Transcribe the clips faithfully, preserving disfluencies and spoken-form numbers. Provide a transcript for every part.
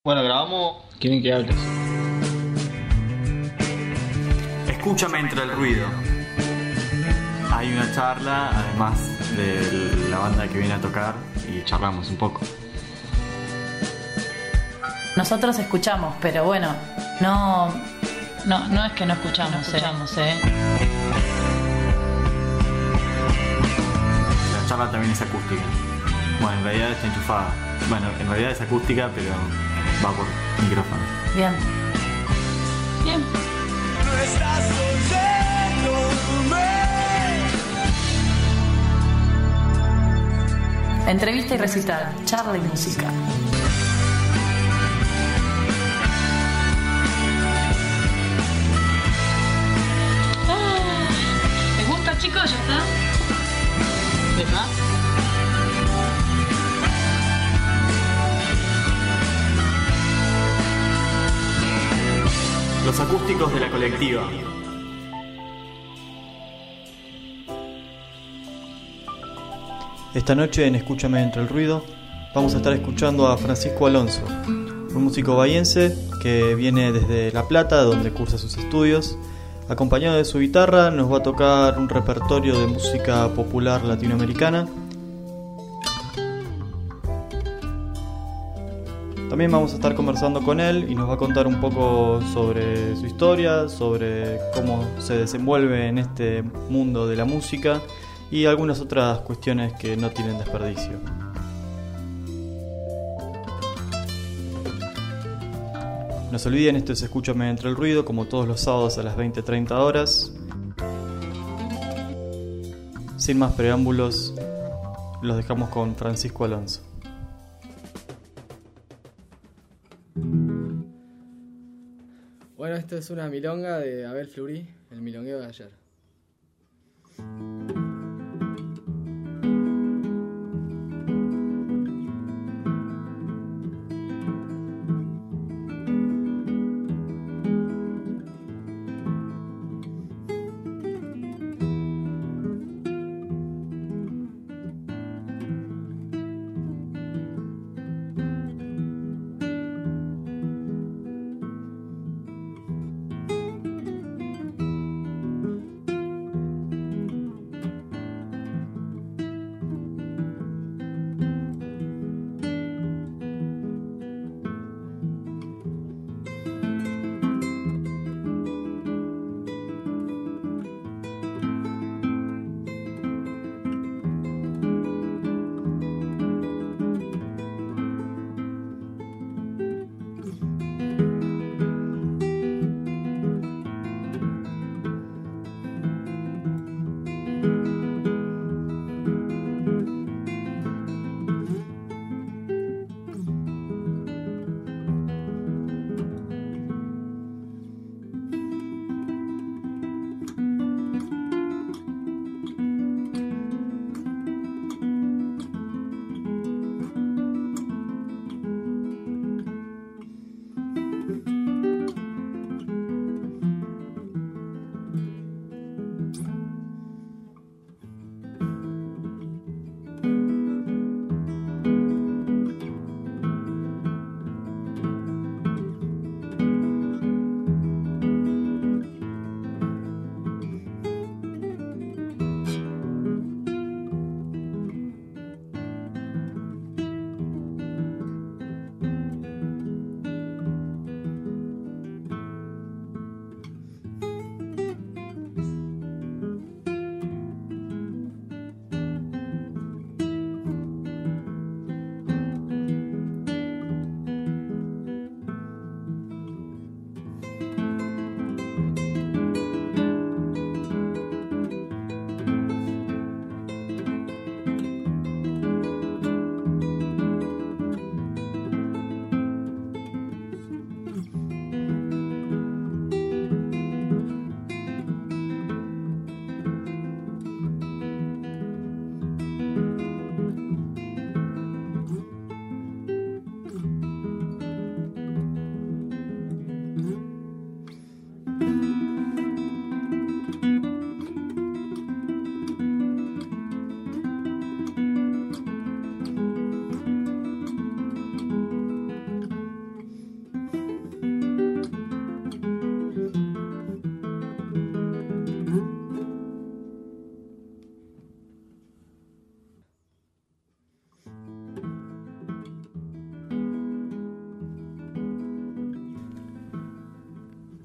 Bueno, grabamos. ¿Quieren que hables? Escúchame entre el ruido. Hay una charla, además de la banda que viene a tocar, y charlamos un poco. Nosotros escuchamos, pero bueno, no, No, no es que no escuchamos, no escuchamos, ¿eh? La charla también es acústica. Bueno, en realidad está enchufada. Bueno, en realidad es acústica, pero va por micrófono. Bien. Bien. No estás oyéndome. Entrevista y recital, charla y música. Ah, ¿les gusta, chicos? ¿Ya está? ¿Deja? Los acústicos de la colectiva. Esta noche en Escúchame entre el ruido vamos a estar escuchando a Francisco Alonso, un músico bahiense que viene desde La Plata, donde cursa sus estudios. Acompañado de su guitarra nos va a tocar un repertorio de música popular latinoamericana. También vamos a estar conversando con él y nos va a contar un poco sobre su historia, sobre cómo se desenvuelve en este mundo de la música y algunas otras cuestiones que no tienen desperdicio. No se olviden, esto es Escúchame entre el ruido, como todos los sábados a las veinte treinta horas. Sin más preámbulos, los dejamos con Francisco Alonso. Bueno, esta es una milonga de Abel Fleury, el milongueo de ayer.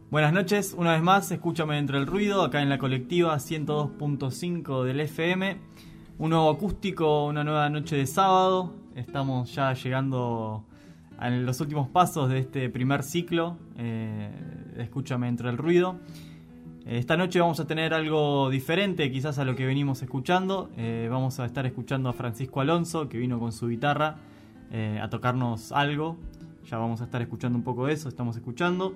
Buenas noches, una vez más, escúchame entre el ruido, acá en la colectiva ciento dos punto cinco del F M. Un nuevo acústico, una nueva noche de sábado. Estamos ya llegando a los últimos pasos de este primer ciclo eh, de Escúchame entre el ruido. Esta noche vamos a tener algo diferente quizás a lo que venimos escuchando. Eh, vamos a estar escuchando a Francisco Alonso, que vino con su guitarra eh, a tocarnos algo. Ya vamos a estar escuchando un poco de eso, estamos escuchando.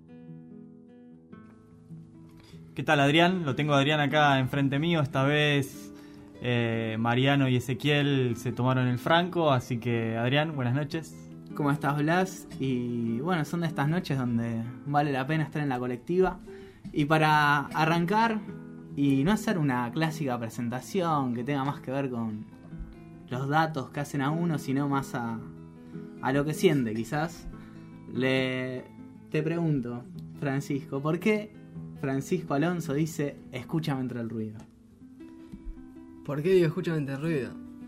¿Qué tal, Adrián? Lo tengo a Adrián acá enfrente mío. Esta vez eh, Mariano y Ezequiel se tomaron el franco, así que Adrián, buenas noches. ¿Cómo estás, Blas? Y bueno, son de estas noches donde vale la pena estar en la colectiva. Y para arrancar y no hacer una clásica presentación que tenga más que ver con los datos que hacen a uno, sino más a, a lo que siente quizás, le te pregunto, Francisco, ¿por qué Francisco Alonso dice escúchame entre el ruido? ¿Por qué digo escúchame entre el ruido?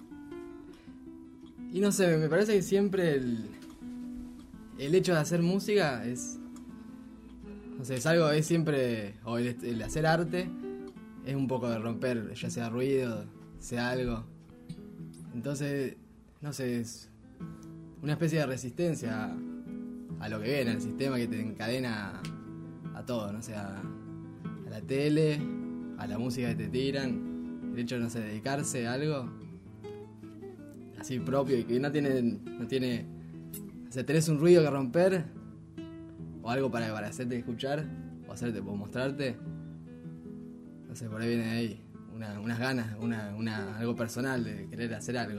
Y no sé, me parece que siempre el, el hecho de hacer música es... No sé, es algo, es siempre... O el, el hacer arte es un poco de romper, ya sea ruido, sea algo. Entonces, no sé, es una especie de resistencia a, a lo que viene, al sistema que te encadena a, a todo, no sé, a, a la tele, a la música que te tiran, el hecho de, no sé, dedicarse a algo así propio y que no tiene, no tiene, o sea, tenés un ruido que romper o algo para, para hacerte escuchar o hacerte, o mostrarte, no sé, por ahí viene de ahí una, unas ganas, una, una, algo personal de querer hacer algo.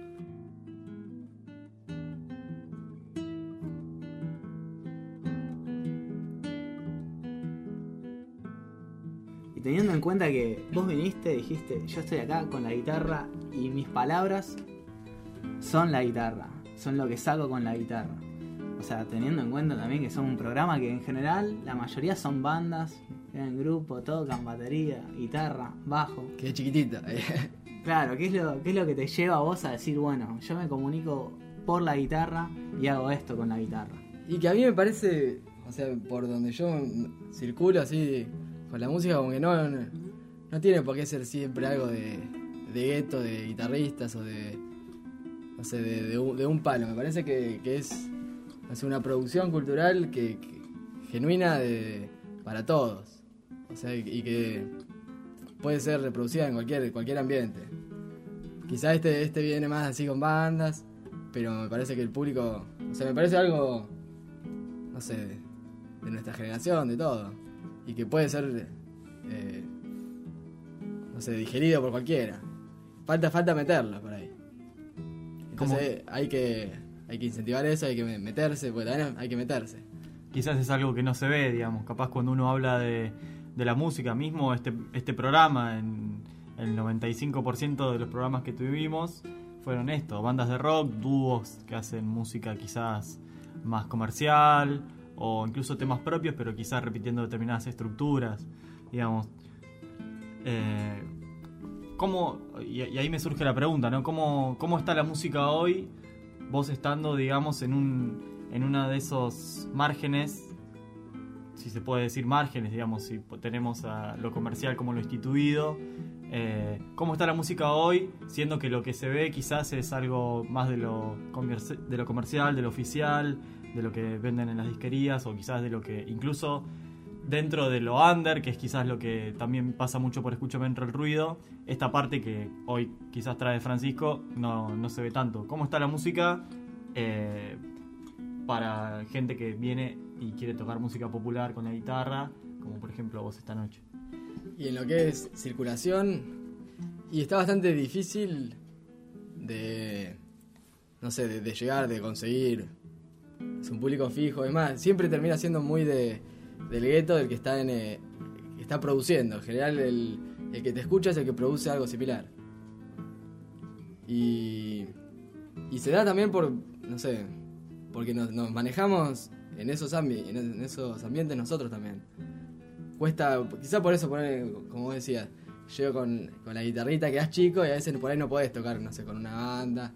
Y teniendo en cuenta que vos viniste, dijiste, yo estoy acá con la guitarra y mis palabras son la guitarra, son lo que saco con la guitarra. O sea, teniendo en cuenta también que son un programa que en general la mayoría son bandas, en grupo, tocan batería, guitarra, bajo. Que es chiquitito. Claro, ¿qué es, lo, ¿qué es lo que te lleva a vos a decir, bueno, yo me comunico por la guitarra y hago esto con la guitarra? Y que a mí me parece, o sea, por donde yo circulo así con la música, como que no, no, no tiene por qué ser siempre algo de, de gueto, de guitarristas o de, no sé, de, de, un, de un palo. Me parece que, que es, o sea, una producción cultural que, que genuina de, para todos. O sea, y que puede ser reproducida en cualquier, cualquier ambiente. Quizás este, este viene más así con bandas, pero me parece que el público, o sea, me parece algo, no sé, de, de nuestra generación, de todo. Y que puede ser, eh, no sé, digerido por cualquiera. Falta, falta meterlo por ahí. Entonces hay que, hay que incentivar eso, hay que meterse, porque también hay que meterse. Quizás es algo que no se ve, digamos, capaz cuando uno habla de, de la música mismo, este, este programa, en el noventa y cinco por ciento de los programas que tuvimos fueron esto, bandas de rock, dúos que hacen música quizás más comercial, o incluso temas propios, pero quizás repitiendo determinadas estructuras, digamos. Eh, ¿cómo, y, y ahí me surge la pregunta, ¿no? ¿Cómo, cómo está la música hoy, vos estando, digamos, en un en uno de esos márgenes, si se puede decir márgenes, digamos, si tenemos a lo comercial como lo instituido? Eh, ¿Cómo está la música hoy, siendo que lo que se ve quizás es algo más de lo, comerci- de lo comercial, de lo oficial, de lo que venden en las disquerías, o quizás de lo que incluso dentro de lo under, que es quizás lo que también pasa mucho por Escúchame entre el ruido, esta parte que hoy quizás trae Francisco no, no se ve tanto? ¿Cómo está la música eh, para gente que viene y quiere tocar música popular con la guitarra, como por ejemplo vos esta noche? Y en lo que es circulación, y está bastante difícil de, no sé, de, de llegar, de conseguir. Es un público fijo, además siempre termina siendo muy de, del gueto, del que está en eh, que está produciendo. En general el, el que te escucha es el que produce algo similar. Y, y se da también por, no sé, porque nos, nos manejamos en esos, ambi- en esos ambientes nosotros también. Cuesta, quizá por eso, poner, como vos decías, llego con, con la guitarrita, quedás chico y a veces por ahí no podés tocar, no sé, con una banda.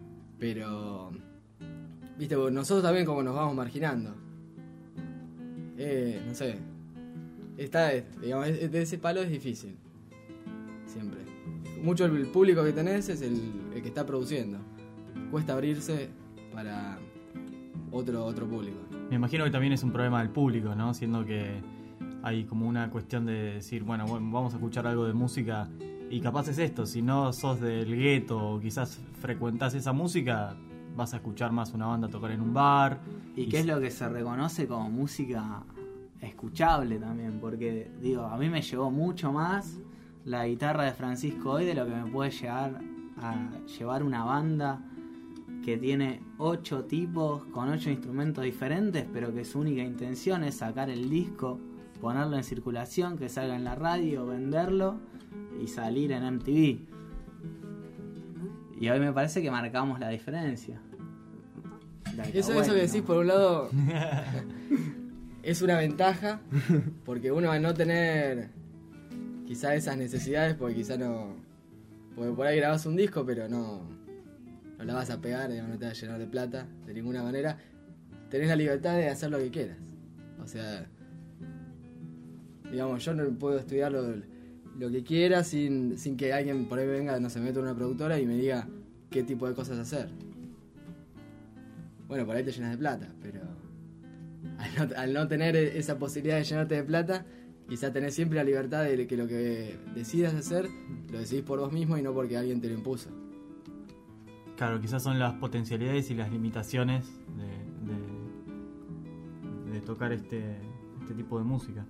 Pero, viste, nosotros también como nos vamos marginando. eh, no sé, está, digamos, de ese palo es difícil, siempre. Mucho el público que tenés es el, el que está produciendo. Cuesta abrirse para otro, otro público. Me imagino que también es un problema del público, ¿no? Siendo que hay como una cuestión de decir, bueno, bueno, vamos a escuchar algo de música y capaz es esto, si no sos del gueto o quizás frecuentás esa música, vas a escuchar más una banda tocar en un bar. ¿Y, y qué es lo que se reconoce como música escuchable también? Porque, digo, a mí me llegó mucho más la guitarra de Francisco hoy de lo que me puede llegar a llevar una banda que tiene ocho tipos con ocho instrumentos diferentes, pero que su única intención es sacar el disco, ponerlo en circulación, que salga en la radio, venderlo y salir en M T V. Y hoy me parece que marcamos la diferencia. La Eso, bueno, eso que decís, por un lado, es una ventaja, porque uno al no tener quizá esas necesidades, porque quizá no... Porque por ahí grabás un disco, pero no, no la vas a pegar, digamos, no te vas a llenar de plata de ninguna manera. Tenés la libertad de hacer lo que quieras. O sea, digamos, yo no puedo estudiar lo, lo que quiera sin, sin que alguien por ahí venga, no se meta en una productora y me diga qué tipo de cosas hacer. Bueno, por ahí te llenas de plata, pero al no, al no tener esa posibilidad de llenarte de plata, quizás tenés siempre la libertad de que lo que decidas hacer, lo decidís por vos mismo y no porque alguien te lo impuso. Claro, quizás son las potencialidades y las limitaciones de, de, de tocar este, este tipo de música.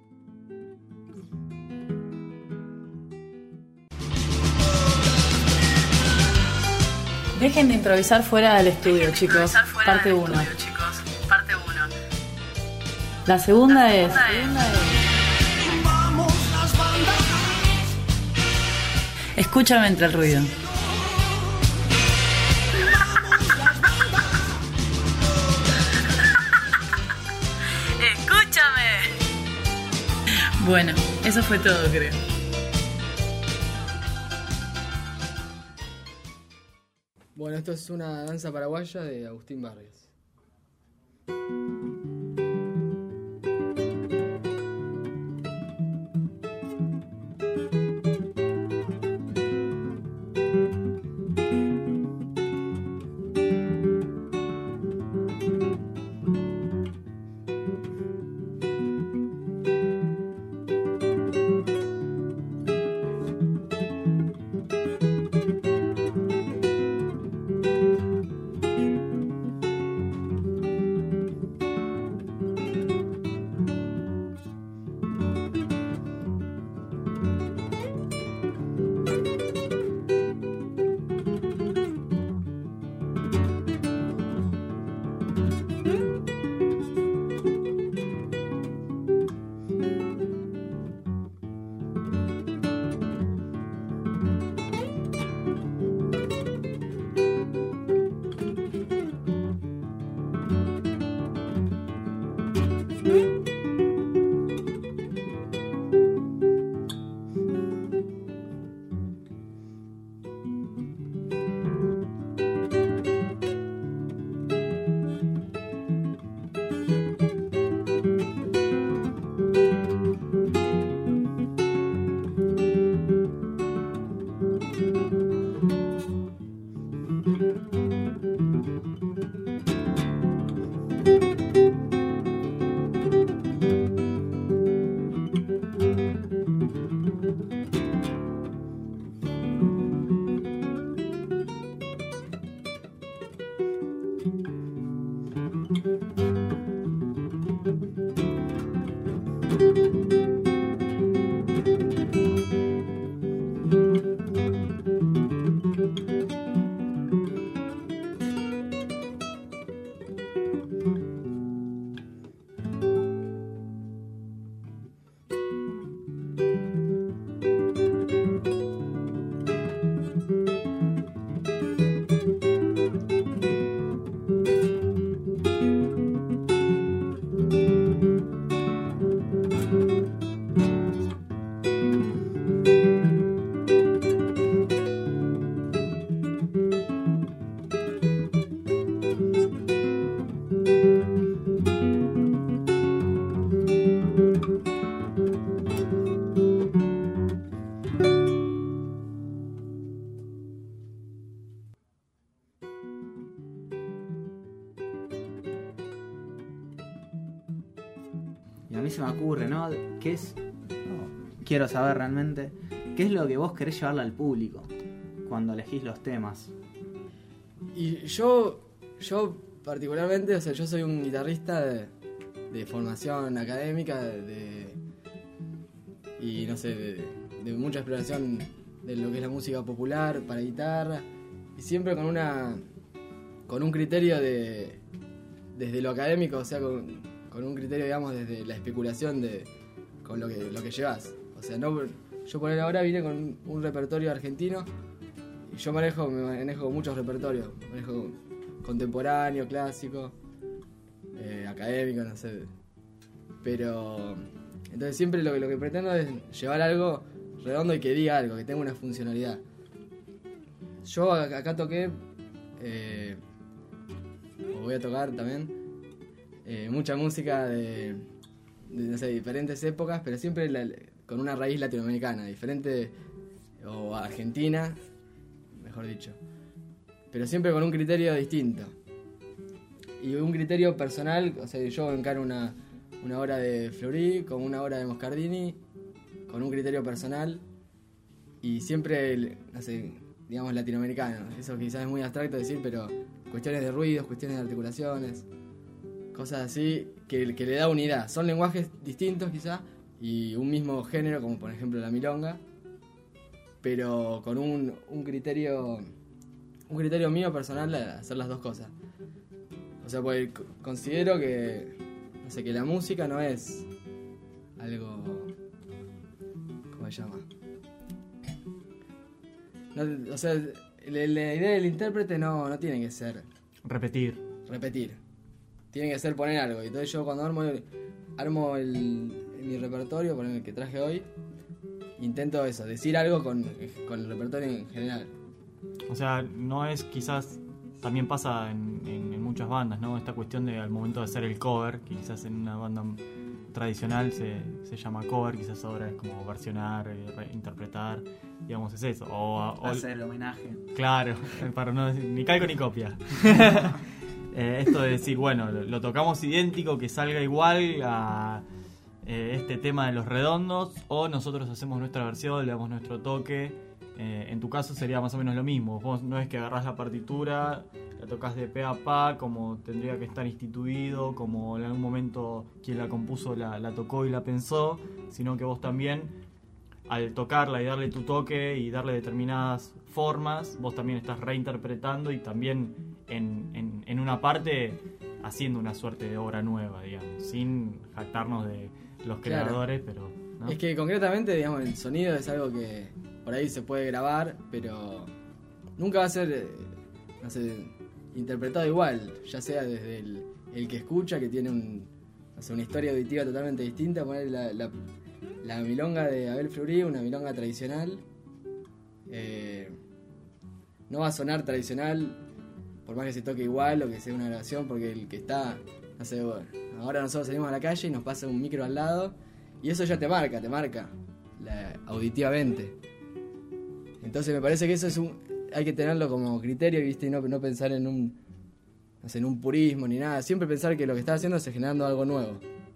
Dejen de improvisar fuera del estudio, chicos. Parte uno. Parte uno. La segunda es... Escúchame entre el ruido. Escúchame. Bueno, eso fue todo, creo. Bueno, esto es una danza paraguaya de Agustín Barrios. Y a mí se me ocurre, ¿no? ¿Qué es? Quiero saber realmente, ¿qué es lo que vos querés llevarle al público cuando elegís los temas? Y yo, yo particularmente, o sea, yo soy un guitarrista de, de formación académica, de, y no sé, de, de mucha exploración de lo que es la música popular para guitarra, y siempre con una con un criterio de desde lo académico, o sea, con, con un criterio, digamos, desde la especulación de con lo que lo que llevas. O sea, no, yo por ahora vine con un, un repertorio argentino. Y yo manejo, me manejo muchos repertorios, manejo contemporáneo, clásico, eh, académico, no sé. Pero entonces siempre lo que, lo que pretendo es llevar algo redondo y que diga algo, que tenga una funcionalidad. Yo acá, acá toqué, eh, o voy a tocar también, eh, mucha música de, de no sé, diferentes épocas, pero siempre la, con una raíz latinoamericana, diferente, o argentina, mejor dicho, pero siempre con un criterio distinto y un criterio personal. O sea, yo encaro una, una obra de Fleury como una obra de Moscardini con un criterio personal y siempre, no sé, digamos latinoamericano. Eso quizás es muy abstracto decir, pero cuestiones de ruidos, cuestiones de articulaciones, cosas así que, que le da unidad. Son lenguajes distintos quizás y un mismo género, como por ejemplo la milonga, pero con un, un criterio un criterio mío personal de hacer las dos cosas. O sea, pues considero que, no sé, que la música no es algo, ¿cómo se llama? No, o sea, la, la idea del intérprete no, no tiene que ser Repetir. repetir, tiene que ser poner algo. Entonces yo cuando armo el, armo el, mi repertorio, por el que traje hoy, intento eso, decir algo con, con el repertorio en general. O sea, no es quizás, también pasa en, en, en muchas bandas, ¿no? Esta cuestión de al momento de hacer el cover, que quizás en una banda tradicional se, se llama cover, quizás ahora es como versionar, eh, interpretar, digamos, es eso. O, o Hacer el homenaje. Claro, para no decir ni calco ni copia. eh, esto de decir, bueno, lo, lo tocamos idéntico, que salga igual a eh, este tema de los redondos, o nosotros hacemos nuestra versión, le damos nuestro toque. Eh, en tu caso sería más o menos lo mismo. Vos no es que agarrás la partitura, la tocas de pe a pa, como tendría que estar instituido, como en algún momento quien la compuso la, la tocó y la pensó, sino que vos también, al tocarla y darle tu toque y darle determinadas formas, vos también estás reinterpretando y también en, en, en una parte haciendo una suerte de obra nueva, digamos, sin jactarnos de los creadores, claro. pero... ¿no? Es que concretamente, digamos, el sonido es algo que por ahí se puede grabar, pero nunca va a ser, eh, no sé, interpretado igual, ya sea desde el, el que escucha, que tiene un, no sé, una historia auditiva totalmente distinta. Poner la, la, la milonga de Abel Fleury, una milonga tradicional, eh, no va a sonar tradicional por más que se toque igual o que sea una grabación, porque el que está, no sé, bueno, ahora nosotros salimos a la calle y nos pasa un micro al lado y eso ya te marca, te marca la, auditivamente. Entonces me parece que eso es un, hay que tenerlo como criterio, ¿viste? Y no, no pensar en un, no sé, en un purismo ni nada. Siempre pensar que lo que estás haciendo es generando algo nuevo.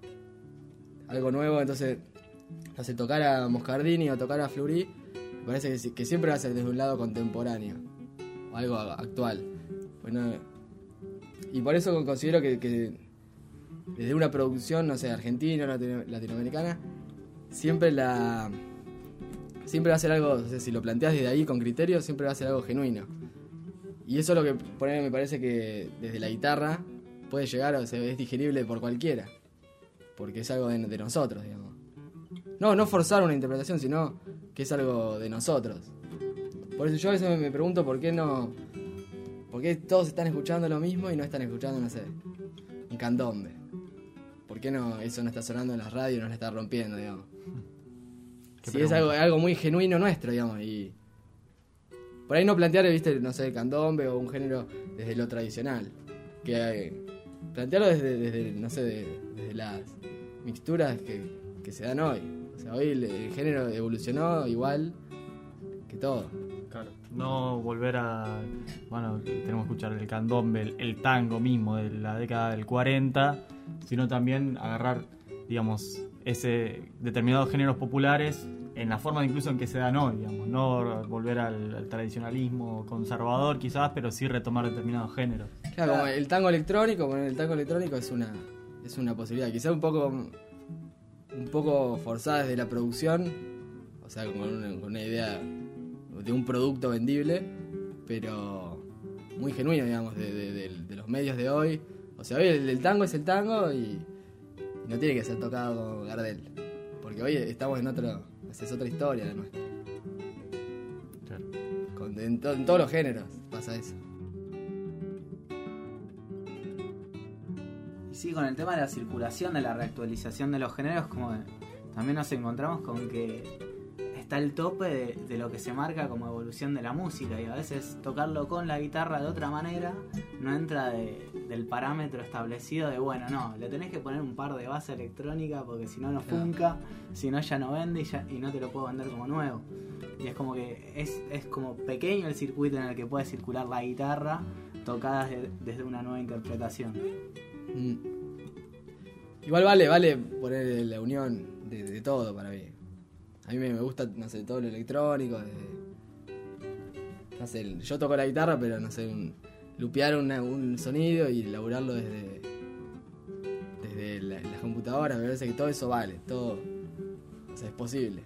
Algo nuevo, entonces, no sé, tocar a Moscardini o tocar a Fleury, me parece que, que siempre va a ser desde un lado contemporáneo, o algo actual. Bueno, y por eso considero que, que desde una producción, no sé, argentina, latinoamericana, siempre la... Siempre va a ser algo, o sea, si lo planteas desde ahí con criterio, siempre va a ser algo genuino. Y eso es lo que por ahí me parece que desde la guitarra puede llegar, o sea, es digerible por cualquiera. Porque es algo de, de nosotros, digamos. No, no forzar una interpretación, sino que es algo de nosotros. Por eso yo a veces me, me pregunto por qué no... ¿Por qué todos están escuchando lo mismo y no están escuchando, no sé, un candombe? ¿Por qué no eso no está sonando en la radio y no la está rompiendo, digamos? Si es algo, algo muy genuino nuestro, digamos, y por ahí no plantear, viste, no sé, el candombe o un género desde lo tradicional, que eh, plantearlo desde, desde, no sé, de, desde las mixturas que, que se dan hoy. O sea, hoy el, el género evolucionó igual que todo. Claro, no volver a, bueno, tenemos que escuchar el candombe, el, el tango mismo de la década del cuarenta, sino también agarrar digamos, ese determinados géneros populares en la forma incluso en que se dan hoy, digamos, no volver al, al tradicionalismo conservador quizás, pero sí retomar determinados géneros. Claro, como el tango electrónico, bueno, el tango electrónico es una es una posibilidad, quizás un poco un poco forzada desde la producción, o sea, con una, con una idea de un producto vendible, pero muy genuino, digamos, de, de, de, de los medios de hoy. O sea, hoy el, el tango es el tango y no tiene que ser tocado con Gardel, porque hoy estamos en otro, esa es otra historia la nuestra. Claro. Con, en, to, en todos los géneros pasa eso. Y sí, con el tema de la circulación, de la reactualización de los géneros, como que también nos encontramos con que está el tope de, de lo que se marca como evolución de la música, y a veces tocarlo con la guitarra de otra manera no entra de, del parámetro establecido de, bueno, no, le tenés que poner un par de base electrónica porque si no no funca, si no ya no vende y, ya, y no te lo puedo vender como nuevo. Y es como que es, es como pequeño el circuito en el que puede circular la guitarra tocada de, desde una nueva interpretación. Mm. Igual vale, vale poner la unión de, de todo para mí. A mí me, me gusta, no sé, todo lo electrónico. De, no sé, yo toco la guitarra, pero no sé, un, lupear una, un sonido y elaborarlo desde, desde la, la computadora. Me parece que todo eso vale, todo, o sea, es posible.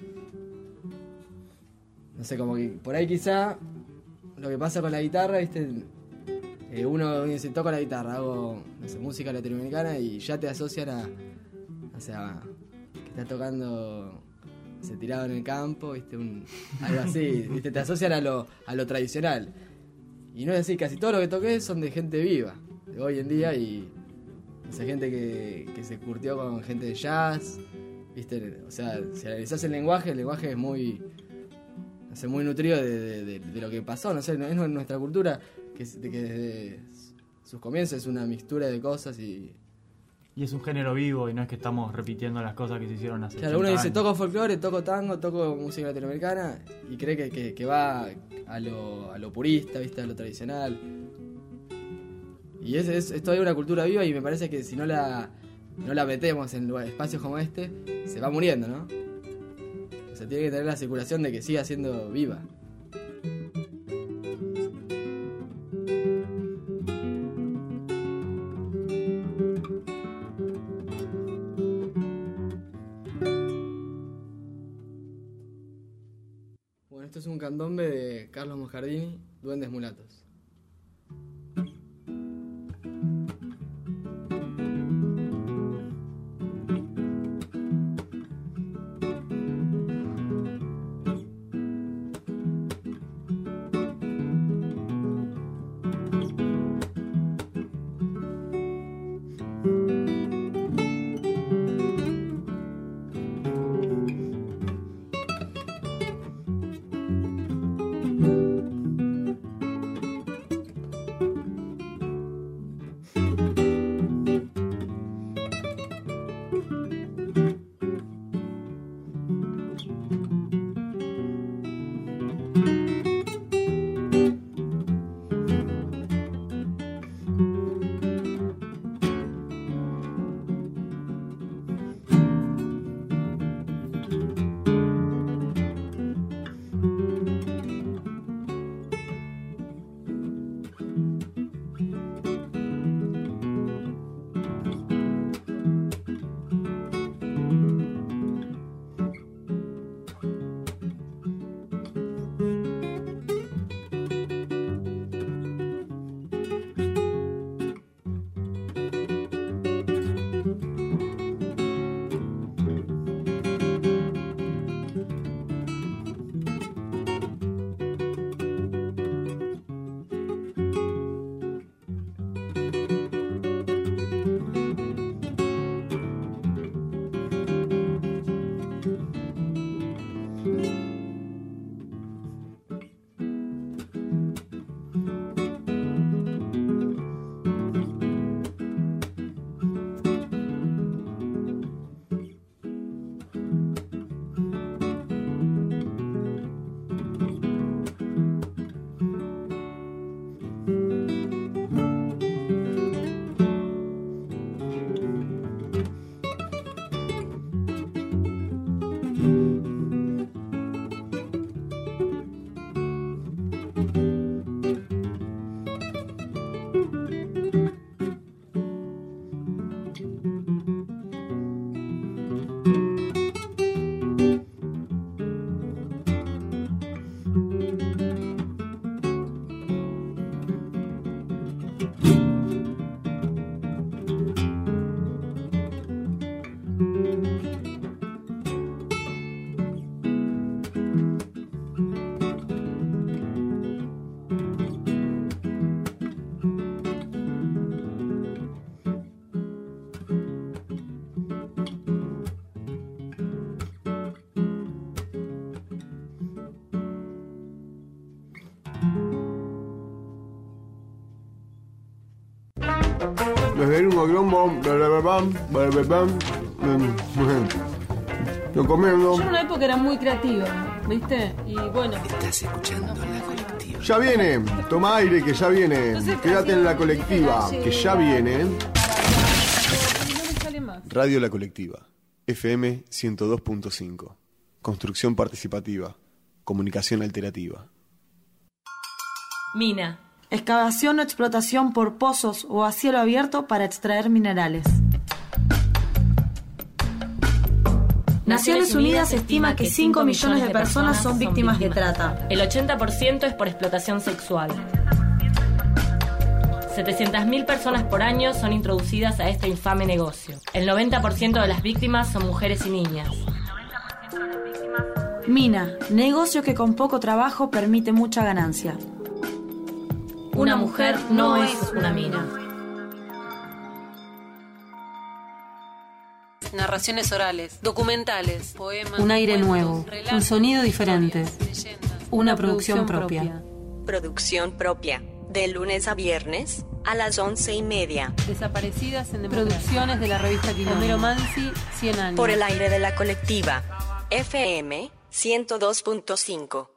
No sé, como que por ahí quizá lo que pasa con la guitarra, viste, eh, uno dice, toco la guitarra, hago, no sé, música latinoamericana y ya te asocian a, o sea, que estás tocando, se tirado en el campo, viste, un, algo así, viste, te asocian a lo, a lo tradicional. Y no es así, casi todo lo que toqué son de gente viva, de hoy en día, y o sea, gente que, que se curtió con gente de jazz, viste, o sea, si analizás el lenguaje, el lenguaje es muy, no sé, muy nutrido de, de, de, de lo que pasó, no sé, es nuestra cultura, que, de, que desde sus comienzos es una mixtura de cosas y... Y es un género vivo y no es que estamos repitiendo las cosas que se hicieron hace Claro, uno dice, años. toco folclore, toco tango, toco música latinoamericana y cree que, que, que va a lo, a lo purista, ¿viste? A lo tradicional. Y es, es, es todavía una cultura viva y me parece que si no la, no la metemos en lugares, espacios como este, se va muriendo, ¿no? O sea, tiene que tener la circulación de que siga siendo viva. Esto es un candombe de Carlos Moscardini, Duendes Mulatos. Yo comiendo. Yo en una época era muy creativa, ¿viste? Y bueno. Estás escuchando la colectiva. Ya viene, toma aire que ya viene. Entonces, Quédate en la colectiva, que ya viene. No me sale más. Radio La Colectiva, F M ciento dos punto cinco. Construcción participativa, comunicación alternativa. Mina. Excavación o explotación por pozos o a cielo abierto para extraer minerales. Naciones Unidas estima que cinco millones de personas son víctimas de trata. El ochenta por ciento es por explotación sexual. setecientas mil personas por año son introducidas a este infame negocio. El noventa por ciento de las víctimas son mujeres y niñas. Mina, negocio que con poco trabajo permite mucha ganancia. Una mujer no es una mina. Narraciones orales, documentales, poemas. Un aire cuentos, nuevo, relatos, un sonido diferente. leyendas, Una producción propia. Producción propia. De lunes a viernes a las once y media. Desaparecidas en Producciones de la revista Quilombo. Homero Mansi, cien años. Por el aire de la colectiva. F M ciento dos punto cinco.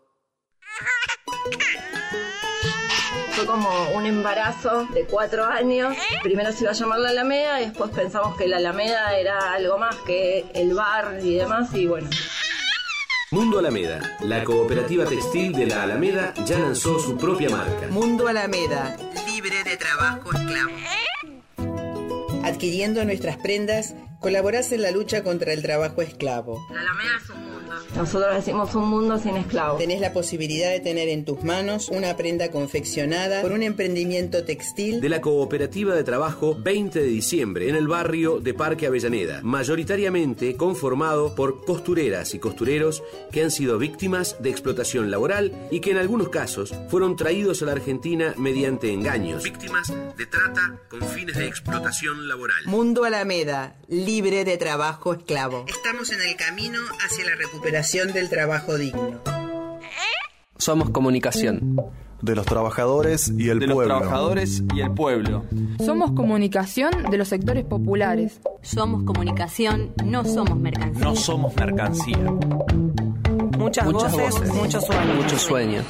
Fue como un embarazo de cuatro años. Primero se iba a llamar La Alameda y después pensamos que La Alameda era algo más que el bar y demás y bueno. Mundo Alameda, la cooperativa textil de la Alameda, ya lanzó su propia marca. Mundo Alameda, libre de trabajo esclavo. Adquiriendo nuestras prendas, colaborás en la lucha contra el trabajo esclavo. La Alameda es un mundo. Nosotros decimos un mundo sin esclavos. Tenés la posibilidad de tener en tus manos una prenda confeccionada por un emprendimiento textil De la cooperativa de trabajo veinte de diciembre, en el barrio de Parque Avellaneda, mayoritariamente conformado por costureras y costureros que han sido víctimas de explotación laboral y que en algunos casos fueron traídos a la Argentina mediante engaños. Víctimas de trata con fines de explotación laboral. Mundo Alameda, libre de trabajo esclavo. Estamos en el camino hacia la recuperación del trabajo digno. Somos comunicación. De los trabajadores y el de pueblo. De los trabajadores y el pueblo. Somos comunicación de los sectores populares. Somos comunicación, no somos mercancía. No somos mercancía. Muchas, Muchas voces, voces, muchos sueños. Muchos sueños.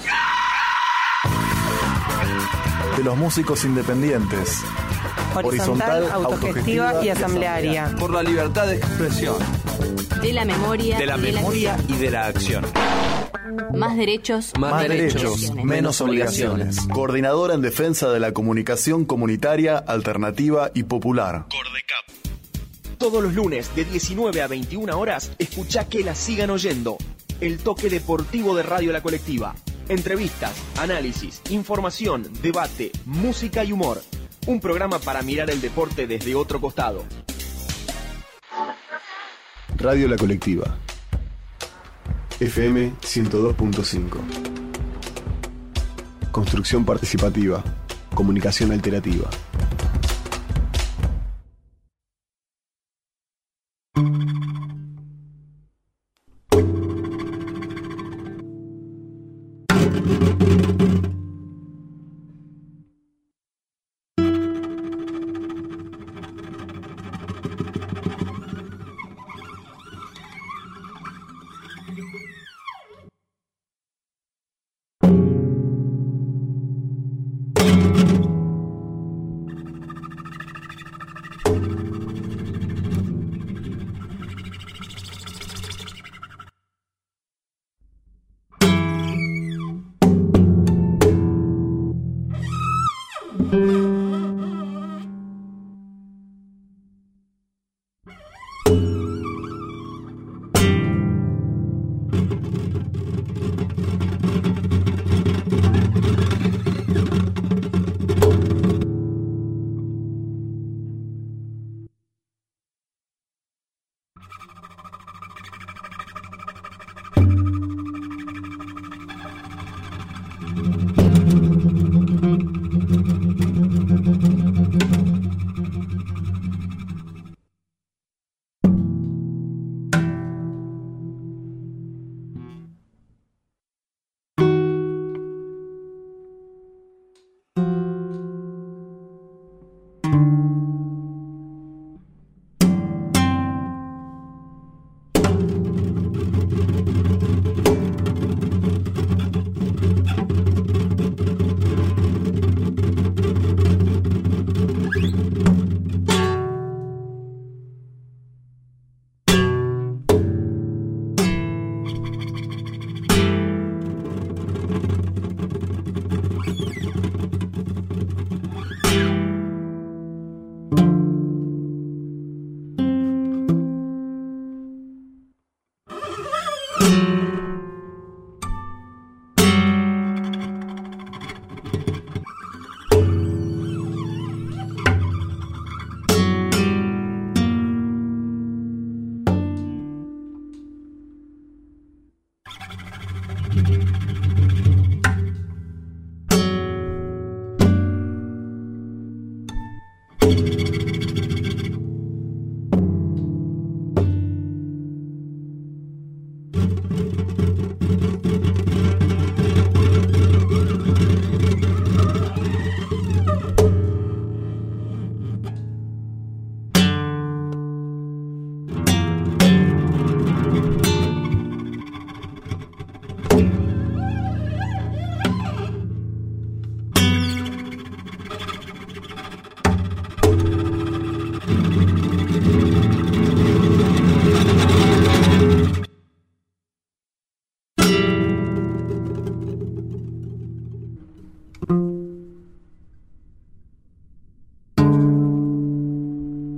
De los músicos independientes. Horizontal, autogestiva y asamblearia. Por la libertad de expresión. De la memoria. De la y memoria de la y de la acción. Más derechos, Más, Más derechos, derechos, menos obligaciones. Coordinadora en defensa de la comunicación comunitaria, alternativa y popular. Cordecap. Todos los lunes de diecinueve a veintiuna horas, escuchá que la sigan oyendo. El toque deportivo de Radio La Colectiva. Entrevistas, análisis, información, debate, música y humor. Un programa para mirar el deporte desde otro costado. Radio La Colectiva, F M ciento dos punto cinco. Construcción participativa, comunicación alternativa.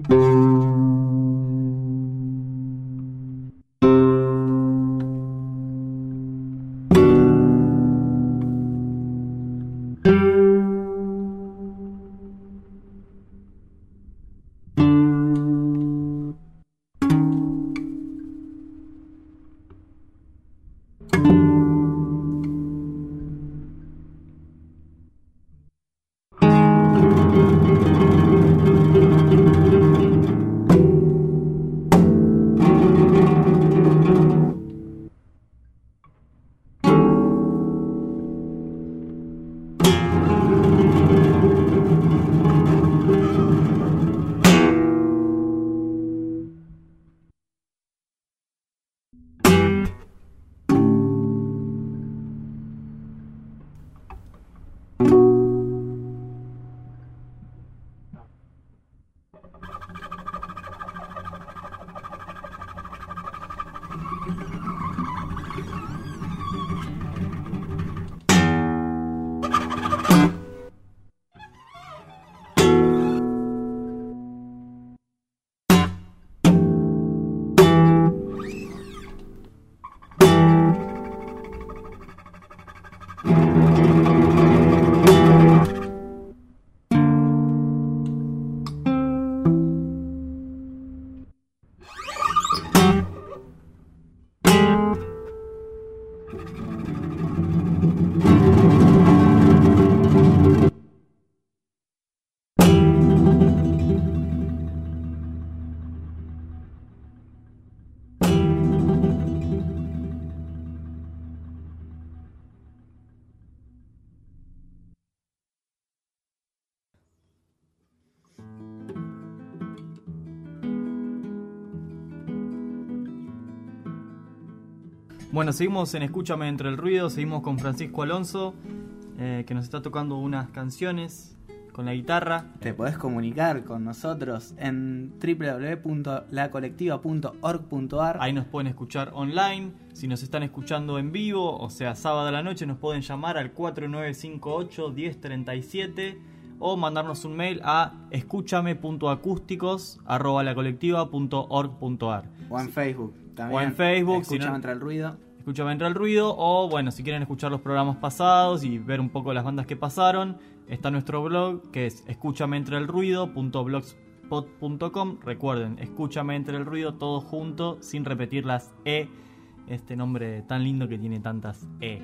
Bueno, seguimos en Escúchame Entre el Ruido, seguimos con Francisco Alonso, eh, que nos está tocando unas canciones con la guitarra. Te podés comunicar con nosotros en doble u doble u doble u punto la colectiva punto org punto a r. Ahí nos pueden escuchar online. Si nos están escuchando en vivo, o sea, sábado a la noche, nos pueden llamar al cuatro nueve cinco ocho, uno cero tres siete o mandarnos un mail a escúchame punto acústicos arroba la colectiva punto org punto a r. O en Facebook también. O en Facebook. Escúchame si no, Entre el Ruido. Escúchame Entre el Ruido. O bueno, si quieren escuchar los programas pasados y ver un poco las bandas que pasaron, está nuestro blog, que es escúchame entre el ruido punto blogspot punto com. Recuerden, Escúchame Entre el Ruido, todo junto, sin repetir las E, este nombre tan lindo que tiene tantas E.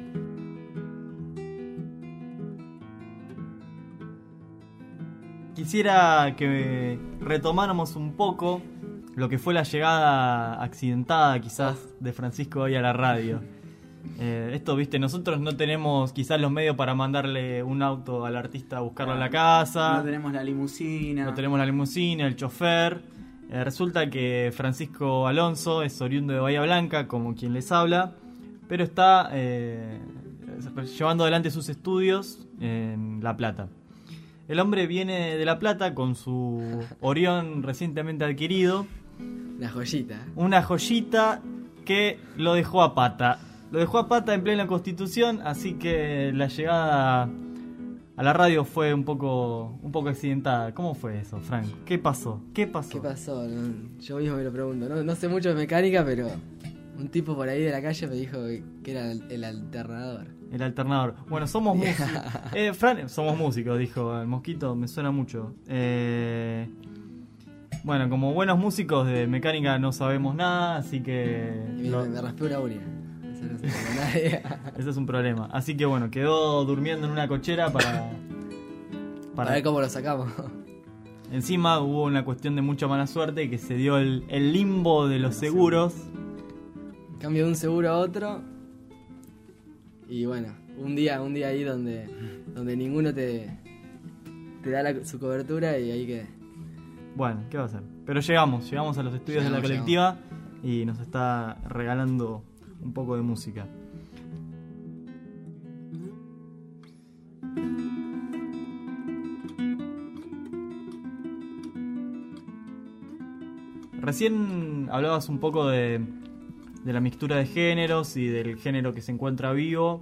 Quisiera que retomáramos un poco lo que fue la llegada accidentada quizás de Francisco hoy a la radio. Eh, esto, viste, nosotros no tenemos quizás los medios para mandarle un auto al artista a buscarlo a la casa. No tenemos la limusina. No tenemos la limusina, el chofer. Eh, resulta que Francisco Alonso es oriundo de Bahía Blanca, como quien les habla, pero está eh, llevando adelante sus estudios en La Plata. El hombre viene de La Plata con su Orión recientemente adquirido. Una joyita. Una joyita que lo dejó a pata. Lo dejó a pata en plena Constitución, así que la llegada a la radio fue un poco un poco accidentada. ¿Cómo fue eso, Frank? ¿Qué pasó? ¿Qué pasó? ¿Qué pasó? No, yo mismo me lo pregunto. No, no sé mucho de mecánica, pero un tipo por ahí de la calle me dijo que era el, el alternador. El alternador. Bueno, somos músicos. eh, Fran, somos músicos, dijo el mosquito. Me suena mucho. Eh, bueno, como buenos músicos de mecánica no sabemos nada, así que... Y lo... me, me raspé una uña. Ese es un problema. Así que bueno, quedó durmiendo en una cochera para... Para ver cómo lo sacamos. Encima hubo una cuestión de mucha mala suerte, que se dio el, el limbo de los seguros. Cambio de un seguro a otro. Y bueno, un día un día ahí donde donde ninguno te, te da la, su cobertura y ahí quedé. Bueno, ¿qué va a hacer? Pero llegamos, llegamos a los estudios llegamos, de la colectiva llegamos. Y nos está regalando un poco de música. Recién hablabas un poco de, de la mixtura de géneros y del género que se encuentra vivo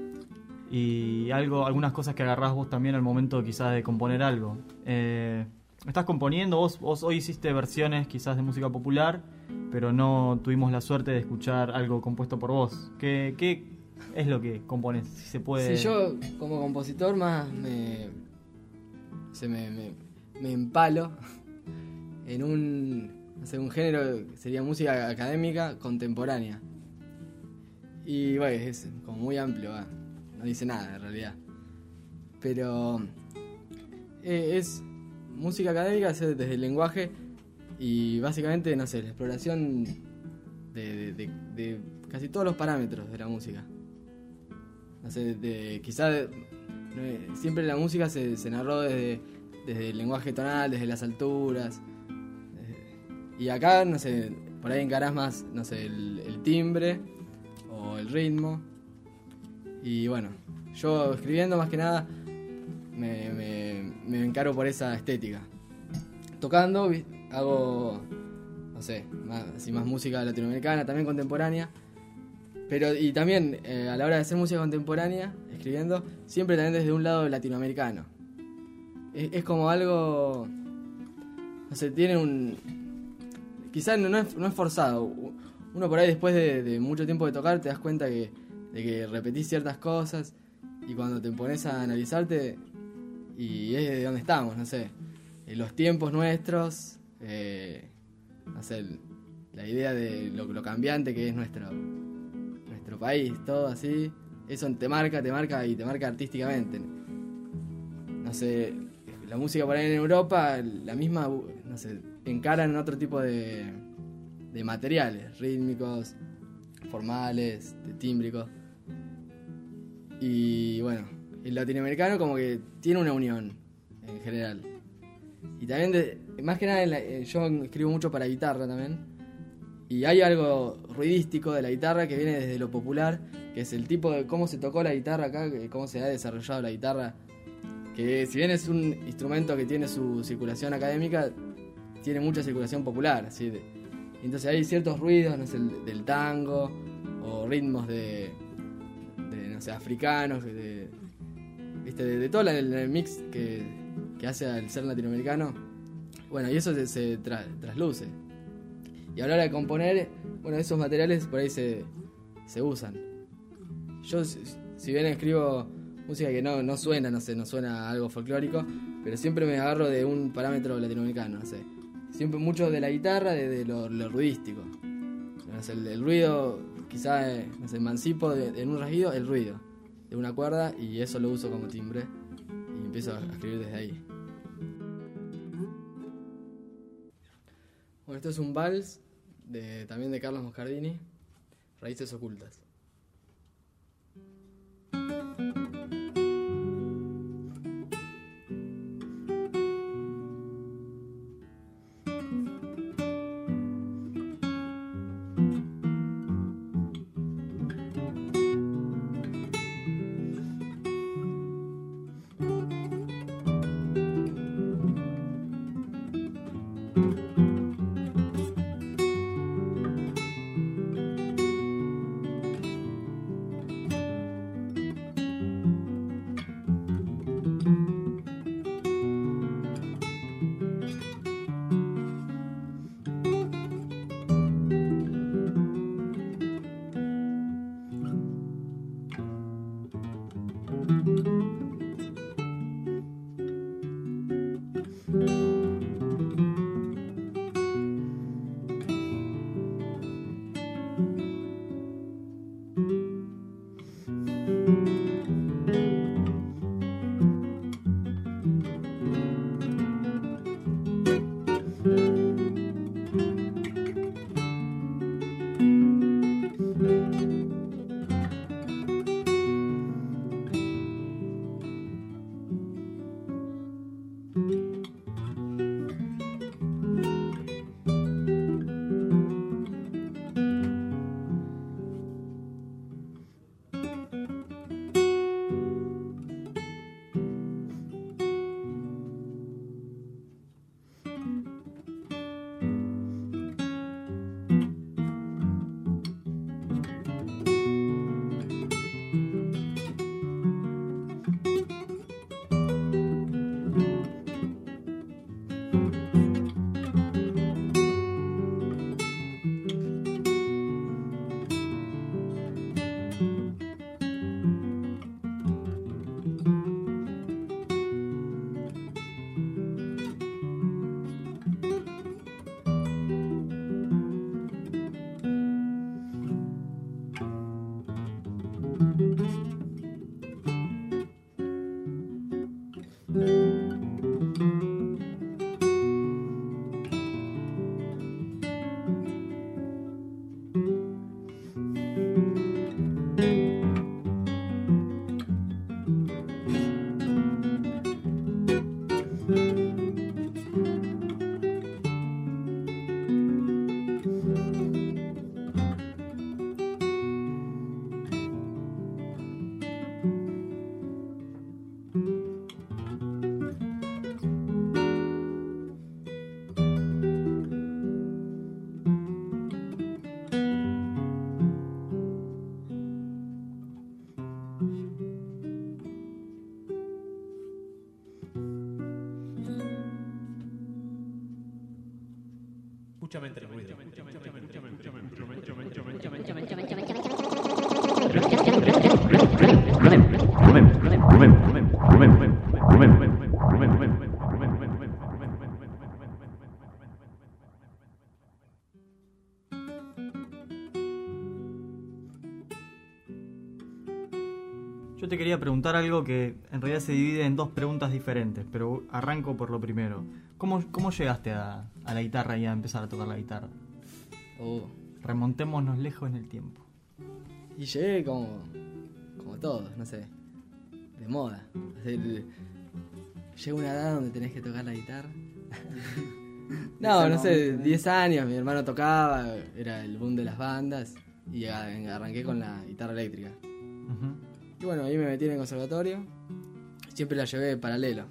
y algo, algunas cosas que agarrás vos también al momento quizás de componer algo. Eh, estás componiendo, vos, vos hoy hiciste versiones quizás de música popular, pero no tuvimos la suerte de escuchar algo compuesto por vos. ¿Qué, qué es lo que compones? Si se puede... Si yo como compositor más me, se me, me, me empalo en un, no sé, un género que sería música académica contemporánea. Y bueno, es como muy amplio, ¿va? No dice nada en realidad. Pero eh, es música académica desde el lenguaje y básicamente, no sé, la exploración de, de, de, de casi todos los parámetros de la música. No sé, de, quizá de, no, siempre la música se, se narró desde, desde el lenguaje tonal, desde las alturas. Y acá, no sé, por ahí encarás más, no sé, el, el timbre o el ritmo. Y bueno, yo escribiendo más que nada me, me, me encaro por esa estética. Tocando hago, no sé, más, así más música latinoamericana, también contemporánea. Pero y también eh, a la hora de hacer música contemporánea, escribiendo, siempre también desde un lado latinoamericano. Es, es como algo, no sé, tiene un... Quizás no, no, es, no es forzado. Uno por ahí después de, de mucho tiempo de tocar te das cuenta que, de que repetís ciertas cosas y cuando te pones a analizarte y es de dónde estamos, no sé, en los tiempos nuestros, eh, no sé, la idea de lo, lo cambiante que es nuestro, nuestro país, todo así, eso te marca, te marca y te marca artísticamente. No sé, la música por ahí en Europa, la misma, no sé, encaran otro tipo de, de materiales, rítmicos, formales, de tímbricos. Y bueno, el latinoamericano como que tiene una unión en general. Y también, de, más que nada, la, yo escribo mucho para guitarra también. Y hay algo ruidístico de la guitarra que viene desde lo popular, que es el tipo de cómo se tocó la guitarra acá, cómo se ha desarrollado la guitarra. Que si bien es un instrumento que tiene su circulación académica, tiene mucha circulación popular, ¿sí? De, entonces hay ciertos ruidos, no sé, del tango o ritmos de, de no sé, africanos, de, ¿viste? De, de todo el, el mix que, que hace al ser latinoamericano. Bueno, y eso se, se tra, trasluce. Y a la hora de componer, bueno, esos materiales por ahí se, se usan. Yo, si, si bien escribo música que no, no suena, no sé, no suena a algo folclórico, pero siempre me agarro de un parámetro latinoamericano, no sé. Siempre mucho de la guitarra, de, de lo, lo ruidístico. No sé, el, el ruido, quizá, eh, no sé, emancipo de, de, en un rasguido el ruido de una cuerda y eso lo uso como timbre y empiezo a escribir desde ahí. Bueno, esto es un vals de, también de Carlos Moscardini, Raíces Ocultas. Escúchame entre ruido. Yo te quería preguntar algo que en realidad se divide en dos preguntas diferentes, pero arranco por lo primero. ¿Cómo, cómo llegaste a, a la guitarra y a empezar a tocar la guitarra? Oh. Remontémonos lejos en el tiempo. Y llegué como, como todos, no sé, de moda. O sea, el- llega una edad donde tenés que tocar la guitarra. No, no sé, diez años, mi hermano tocaba, era el boom de las bandas y a- arranqué con la guitarra eléctrica. Y bueno, ahí me metí en el conservatorio, siempre la llevé paralelo.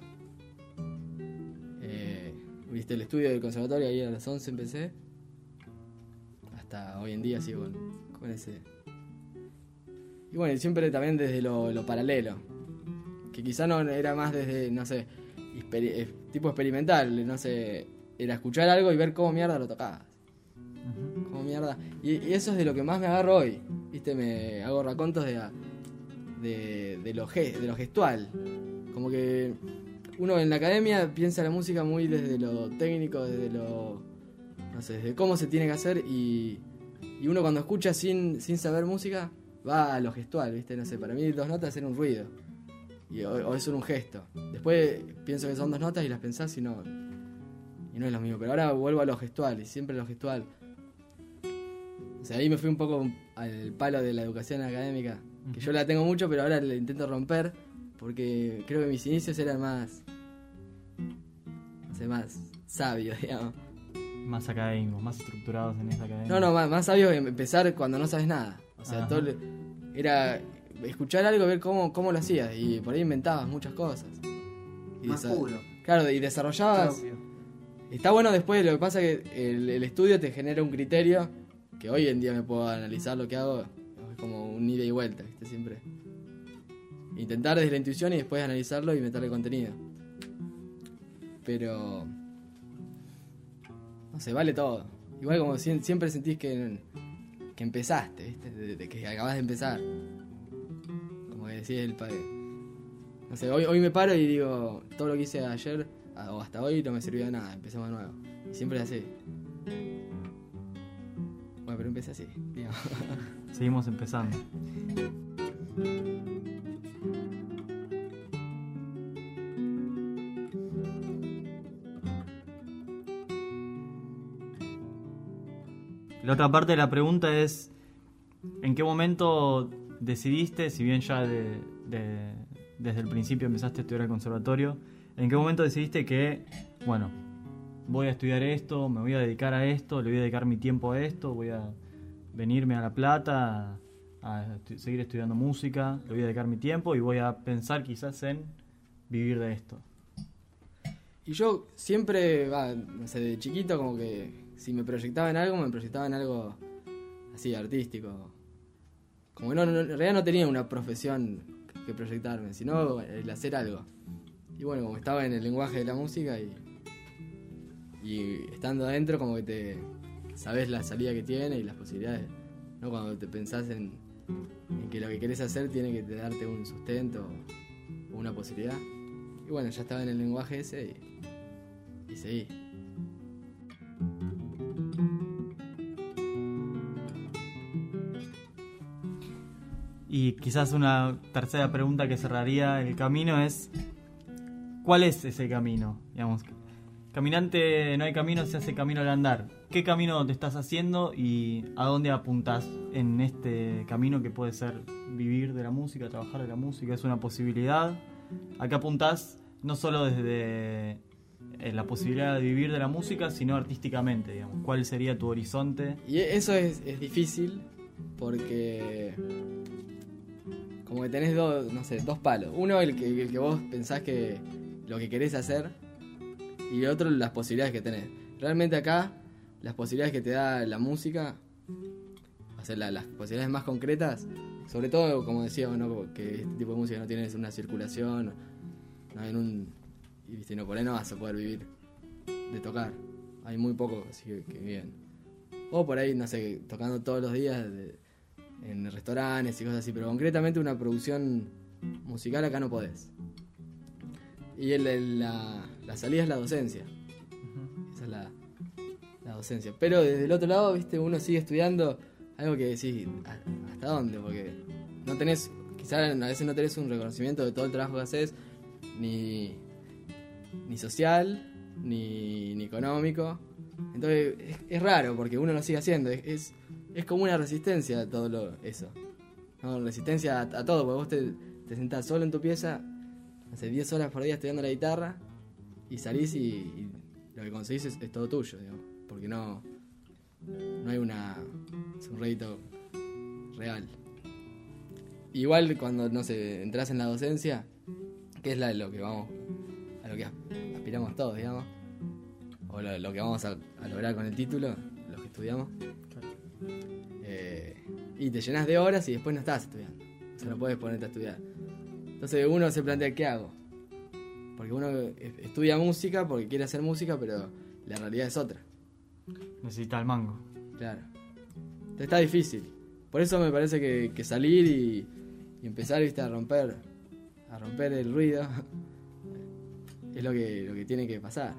Eh, Viste, el estudio del conservatorio, ahí a las once empecé, hasta hoy en día sigo con, con ese. Y bueno, y siempre también desde lo, lo paralelo, que quizá no era más desde, no sé, exper- eh, tipo experimental, no sé, era escuchar algo y ver cómo mierda lo tocabas. Cómo mierda. Y, y eso es de lo que más me agarro hoy, viste, me hago racontos de, de, de, lo, ge- de lo gestual. Como que uno en la academia piensa la música muy desde lo técnico, desde lo, no sé, desde cómo se tiene que hacer, y, y uno cuando escucha sin, sin saber música va a lo gestual, ¿viste? No sé, para mí dos notas eran un ruido y, o, o eso era un gesto. Después pienso que son dos notas y las pensás y no, y no es lo mismo. Pero ahora vuelvo a lo gestual y siempre lo gestual. O sea, ahí me fui un poco al palo de la educación académica, que yo la tengo mucho, pero ahora la intento romper porque creo que mis inicios eran más, no sé, más sabios, digamos. Más académicos, más estructurados en esa academia. No, no, más, más sabio que empezar cuando no sabes nada. O sea, Ajá. todo le- era escuchar algo, ver cómo, cómo lo hacías, y por ahí inventabas muchas cosas. Y Más desa- puro. Claro, y desarrollabas. Propio. Está bueno después, lo que pasa es que el, el estudio te genera un criterio que hoy en día me puedo analizar lo que hago, es como un ida y vuelta, ¿viste? Siempre. Intentar desde la intuición y después analizarlo y meterle contenido. Pero no sé, vale todo. Igual como si- siempre sentís que, que empezaste, ¿viste? De, de que acabás de empezar. Como que decís el padre. No sé, hoy, hoy me paro y digo, todo lo que hice ayer a- o hasta hoy no me sirvió de nada, empecemos de nuevo. Y siempre es así. Bueno, pero empecé así, digamos. Seguimos empezando. La otra parte de la pregunta es, ¿en qué momento decidiste, si bien ya de, de- desde el principio empezaste a estudiar al conservatorio, en qué momento decidiste que, bueno, voy a estudiar esto, me voy a dedicar a esto, le voy a dedicar mi tiempo a esto, voy a venirme a La Plata a, a estu- seguir estudiando música, le voy a dedicar mi tiempo y voy a pensar quizás en vivir de esto? Y yo siempre, va, no sé, de chiquito como que si me proyectaba en algo, me proyectaba en algo así, artístico. Como que no, no- en realidad no tenía una profesión que proyectarme, sino el hacer algo. Y bueno, como estaba en el lenguaje de la música y, y estando adentro como que te sabes la salida que tiene y las posibilidades, ¿no? Cuando te pensás en, en que lo que querés hacer tiene que darte un sustento o una posibilidad. Y bueno, ya estaba en el lenguaje ese y, y seguí. Y quizás una tercera pregunta que cerraría el camino es, ¿cuál es ese camino? Digamos, caminante, no hay camino, se hace camino al andar. ¿Qué camino te estás haciendo y a dónde apuntás en este camino que puede ser vivir de la música, trabajar de la música? ¿Es una posibilidad? ¿A qué apuntás no solo desde eh, la posibilidad de vivir de la música, sino artísticamente, digamos? ¿Cuál sería tu horizonte? Y eso es, es difícil porque como que tenés dos, no sé, dos palos. Uno, el que, el que vos pensás que lo que querés hacer, y el otro, las posibilidades que tenés. Realmente acá, las posibilidades que te da la música, o sea, la- las posibilidades más concretas, sobre todo, como decía, ¿no? Que este tipo de música no tiene una circulación, no en un, y viste, no, por ahí no vas a poder vivir de tocar. hay muy pocos así que, que viven. O por ahí, no sé, tocando todos los días de, en restaurantes y cosas así, pero concretamente una producción musical acá no podés. Y el, el, la, la salida es la docencia. Uh-huh. Esa es la, la docencia. Pero desde el otro lado, viste, uno sigue estudiando algo que decís, ¿hasta dónde? Porque no tenés, quizás a veces no tenés un reconocimiento de todo el trabajo que haces, ni, ni social, ni, ni económico. Entonces es, es raro porque uno lo sigue haciendo. Es, es, es como una resistencia a todo lo, eso. ¿No? Resistencia a, a todo, porque vos te, te sentás solo en tu pieza, hace diez horas por día estudiando la guitarra y salís y, y lo que conseguís es, es todo tuyo, digamos, porque no, no hay una, es un rédito real. Igual cuando, no sé, entras en la docencia, que es la, lo que vamos, a lo que aspiramos todos, digamos, o lo, lo que vamos a, a lograr con el título, los que estudiamos, eh, y te llenas de horas y después no estás estudiando, o sea, no puedes ponerte a estudiar. Entonces uno se plantea, ¿qué hago? Porque uno estudia música porque quiere hacer música, pero la realidad es otra. Necesita el mango. Claro. Entonces está difícil. Por eso me parece que, que salir y, y empezar, viste, a romper, a romper el ruido es lo que, lo que tiene que pasar.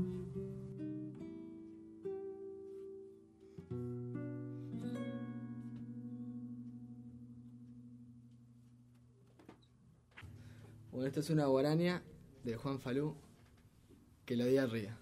Bueno, esto es una guarania de Juan Falú, que lo di arriba.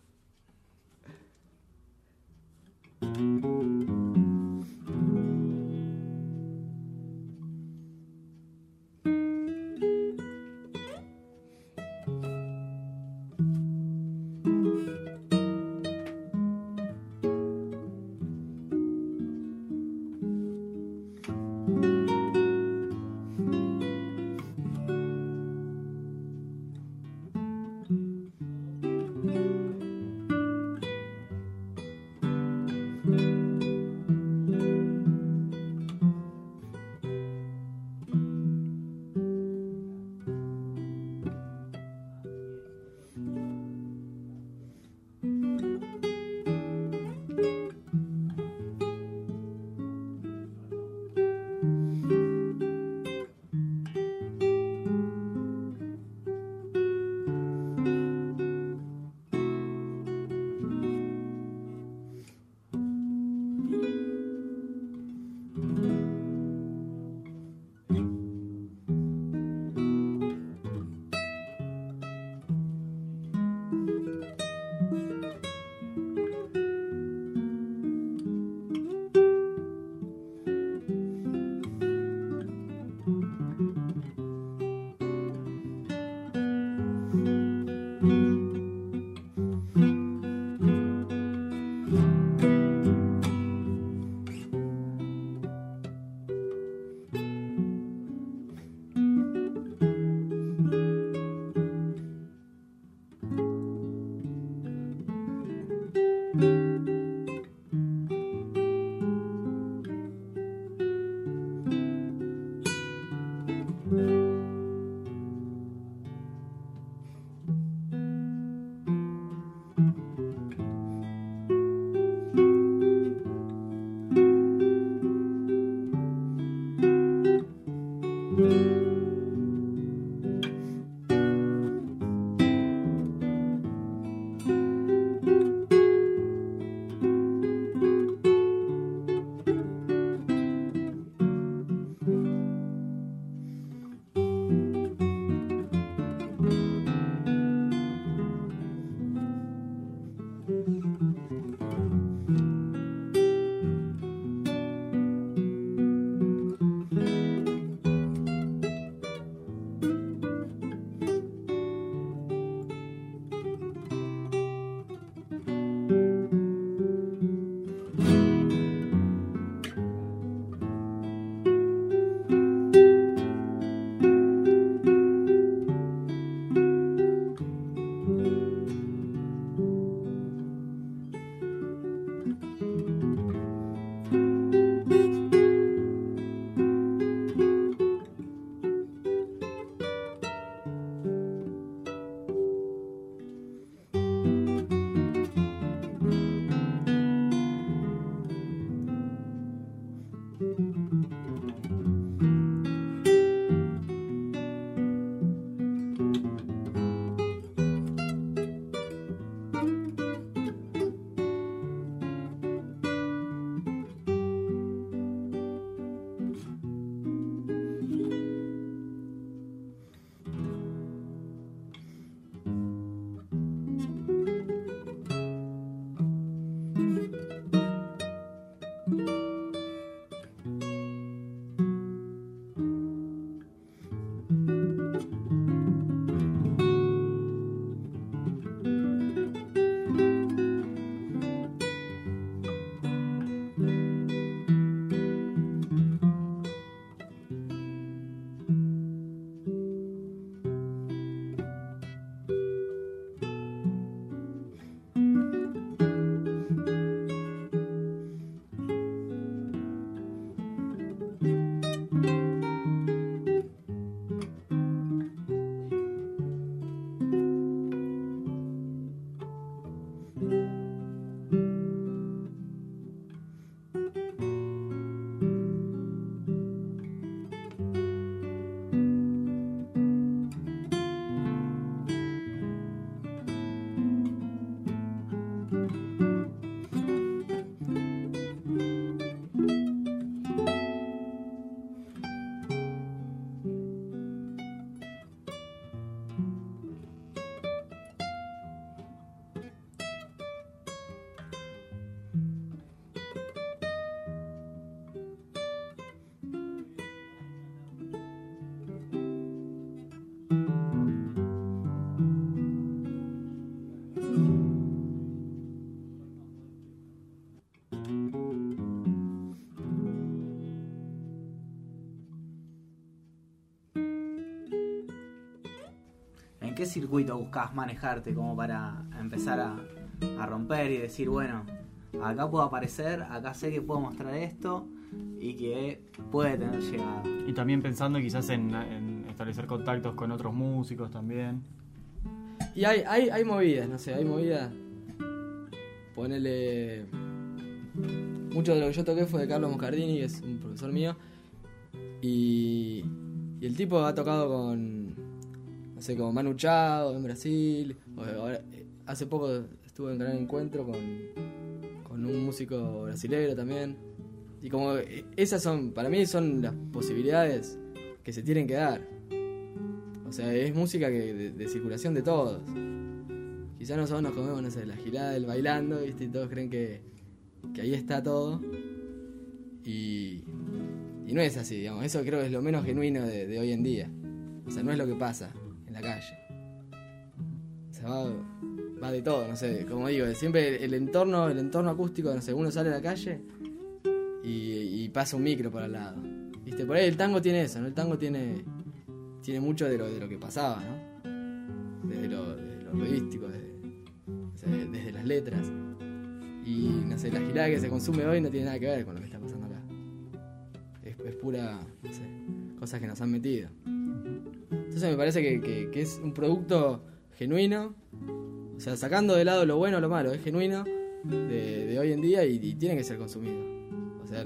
qué circuito buscás manejarte como para empezar a, a romper y decir, bueno, acá puedo aparecer, acá sé que puedo mostrar esto y que puede tener llegada? Y también pensando quizás en, en establecer contactos con otros músicos también. Y hay, hay, hay movidas, no sé, hay movidas. Ponele... Mucho de lo que yo toqué fue de Carlos Moscardini, que es un profesor mío. Y, y el tipo ha tocado con, no sé, como Manu Chao en Brasil. O ahora, hace poco estuve en Gran Encuentro con, con un músico brasilero también. Y como esas son, para mí son las posibilidades que se tienen que dar. O sea, es música que de, de circulación de todos. Quizás nosotros nos comemos, no sé, la girada del bailando, ¿viste? Y todos creen que, que ahí está todo. Y, y no es así, digamos. Eso creo que es lo menos genuino de, de hoy en día. O sea, no es lo que pasa en la calle. O sea, va, va de todo, no sé. Como digo, siempre el entorno, el entorno acústico, no sé, uno sale a la calle y, y pasa un micro por al lado. ¿Viste? Por ahí el tango tiene eso, ¿no? El tango tiene, tiene mucho de lo, de lo que pasaba, ¿no? Desde lo, desde lo ruidístico, desde, o sea, desde las letras. Y, no sé, la girada que se consume hoy no tiene nada que ver con lo que está pasando acá. Es, es pura, no sé, cosas que nos han metido. Entonces me parece que, que, que es un producto genuino. O sea, sacando de lado lo bueno o lo malo, es genuino de, de hoy en día y, y tiene que ser consumido. O sea,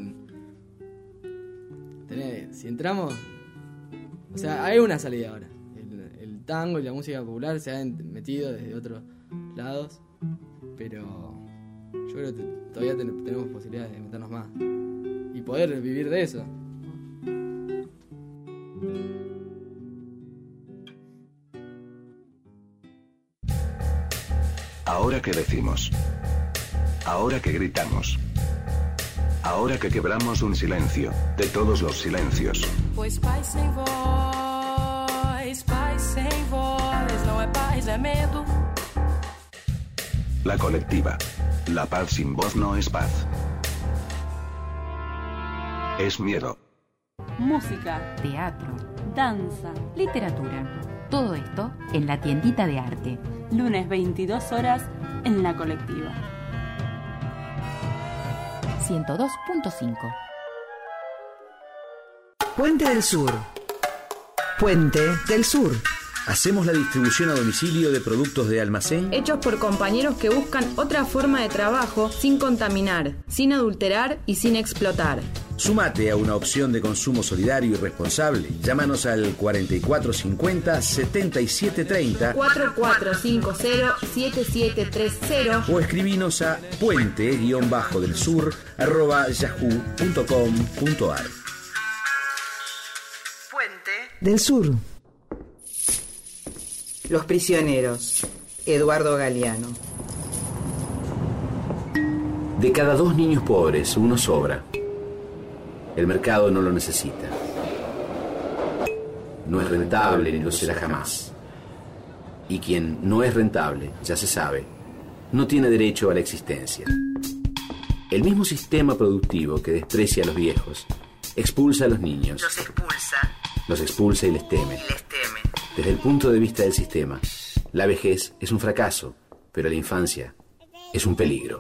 tener, si entramos... O sea, hay una salida ahora. El, el tango y la música popular se han metido desde otros lados, pero yo creo que todavía ten, tenemos posibilidades de meternos más y poder vivir de eso. Ahora que decimos, ahora que gritamos, ahora que quebramos un silencio, de todos los silencios. Pois paz sem voz, paz sem voz, não é paz, é medo. La colectiva. La paz sin voz no es paz. Es miedo. Música, teatro, danza, literatura. Todo esto en la tiendita de arte. Lunes veintidós horas en La Colectiva. ciento dos punto cinco. Puente del Sur. Puente del Sur. Hacemos la distribución a domicilio de productos de almacén hechos por compañeros que buscan otra forma de trabajo sin contaminar, sin adulterar y sin explotar. Súmate a una opción de consumo solidario y responsable. Llámanos al cuarenta y cuatro cincuenta, setenta y siete treinta, cuatro cuatro cinco cero, siete siete tres cero o escribinos a puente-del sur arroba yahoo punto com punto ar. Puente del Sur. Los prisioneros. Eduardo Galeano. De cada dos niños pobres, uno sobra. El mercado no lo necesita. No es rentable ni lo será jamás. Y quien no es rentable, ya se sabe, no tiene derecho a la existencia. El mismo sistema productivo que desprecia a los viejos, expulsa a los niños. Los expulsa. Los expulsa y les teme. Y les teme. Desde el punto de vista del sistema, la vejez es un fracaso, pero la infancia es un peligro.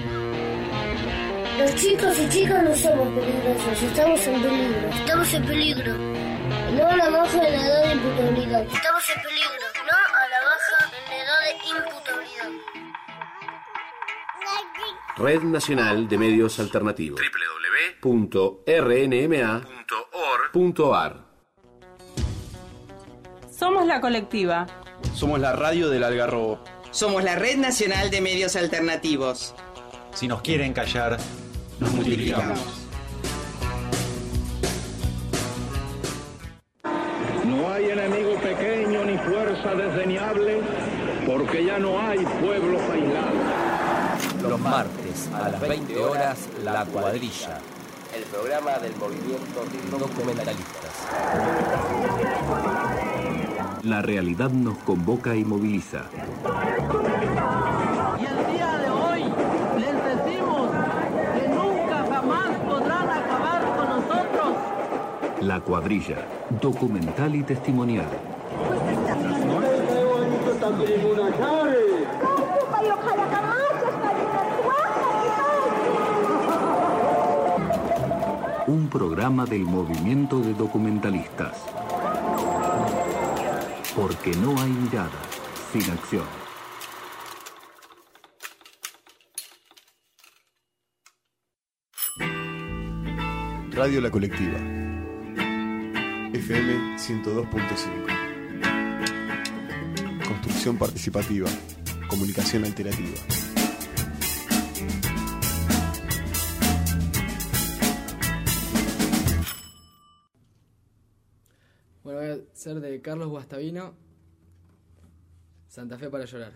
Los chicos y chicas no somos peligrosos, estamos en peligro. Estamos en peligro. No a la baja en la edad de imputabilidad. Estamos en peligro. No a la baja en la edad de imputabilidad. Red Nacional de Medios Alternativos. doble u doble u doble u punto r n m a punto org punto a r. Somos La Colectiva. Somos la radio del Algarrobo. Somos la Red Nacional de Medios Alternativos. Si nos quieren callar, nos multiplicamos. No hay enemigo pequeño ni fuerza desdeñable, porque ya no hay pueblos aislados. Los martes a las veinte horas, La Cuadrilla. El programa del movimiento de documentalistas. La realidad nos convoca y moviliza. Y el día de hoy les decimos que nunca jamás podrán acabar con nosotros. La Cuadrilla, documental y testimonial. Un programa del movimiento de documentalistas. Porque no hay mirada sin acción. Radio La Colectiva. F M ciento dos punto cinco. Construcción participativa. Comunicación alternativa. Bueno, voy a ser de Carlos Guastavino, Santa Fe para llorar.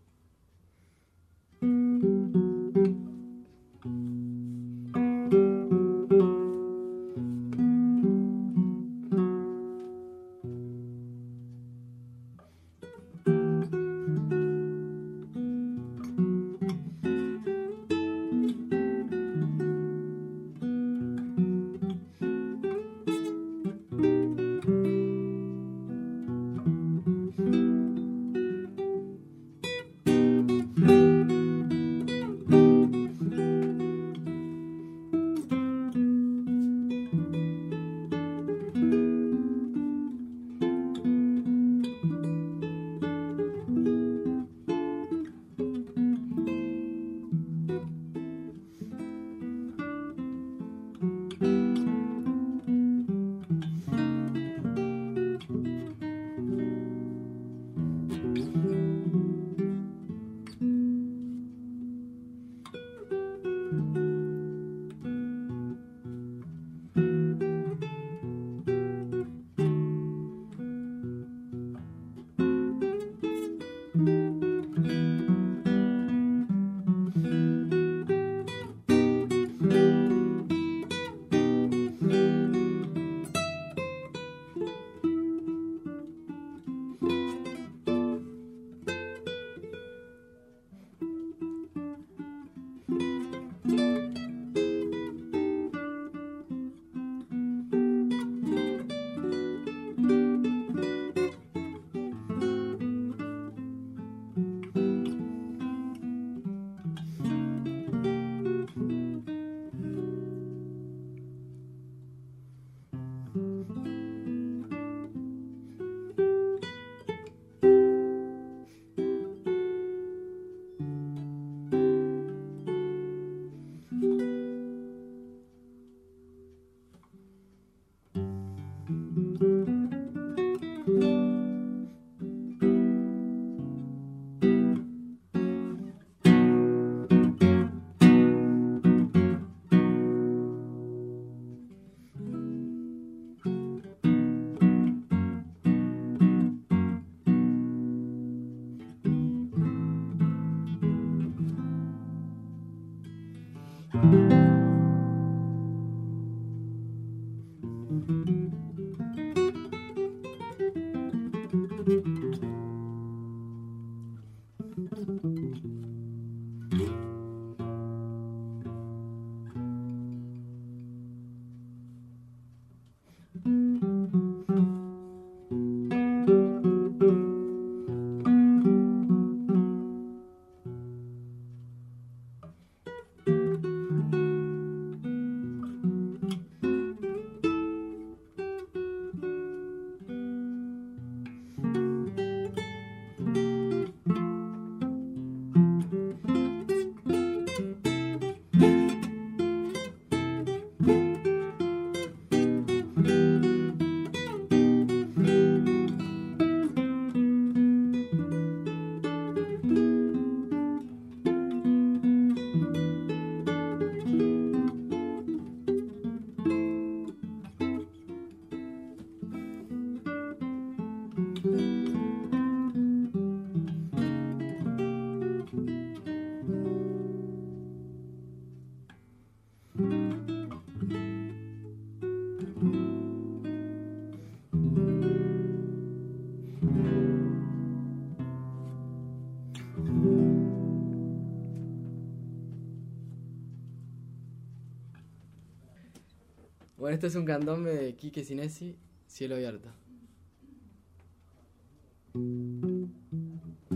Bueno, este es un candombe de Quique Sinesi, Cielo Abierto.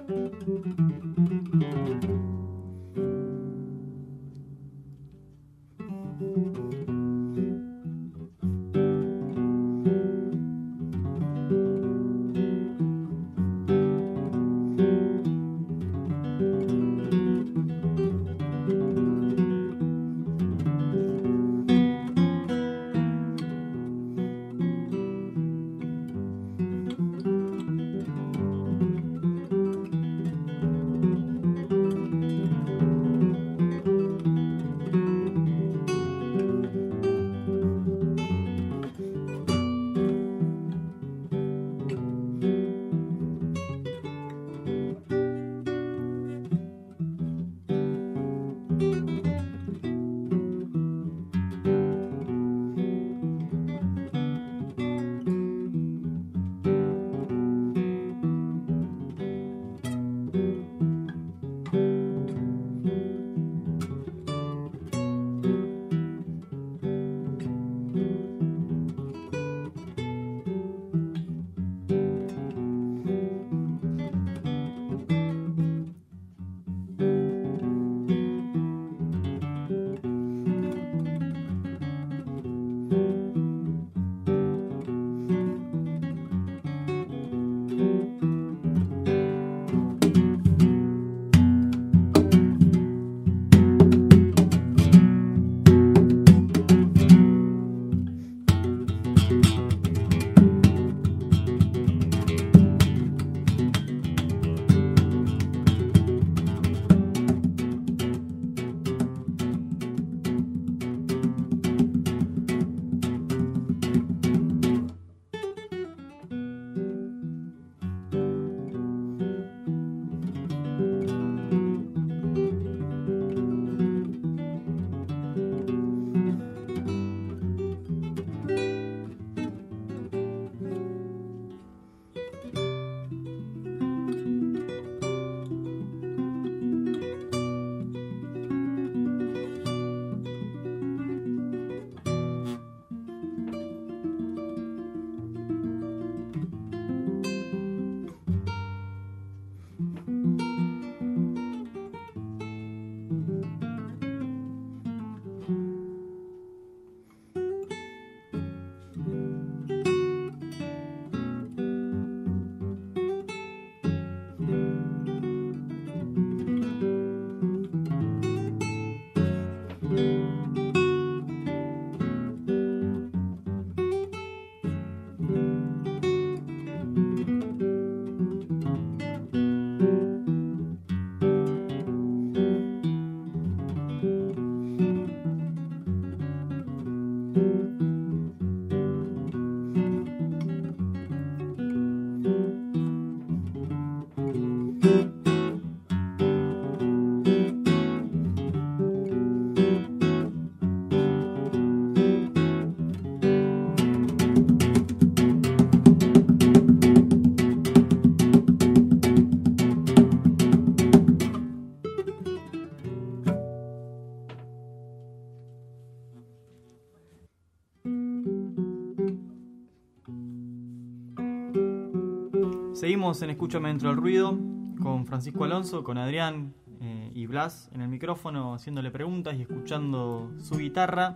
Seguimos en Escúchame Dentro del Ruido con Francisco Alonso, con Adrián eh, y Blas en el micrófono, haciéndole preguntas y escuchando su guitarra.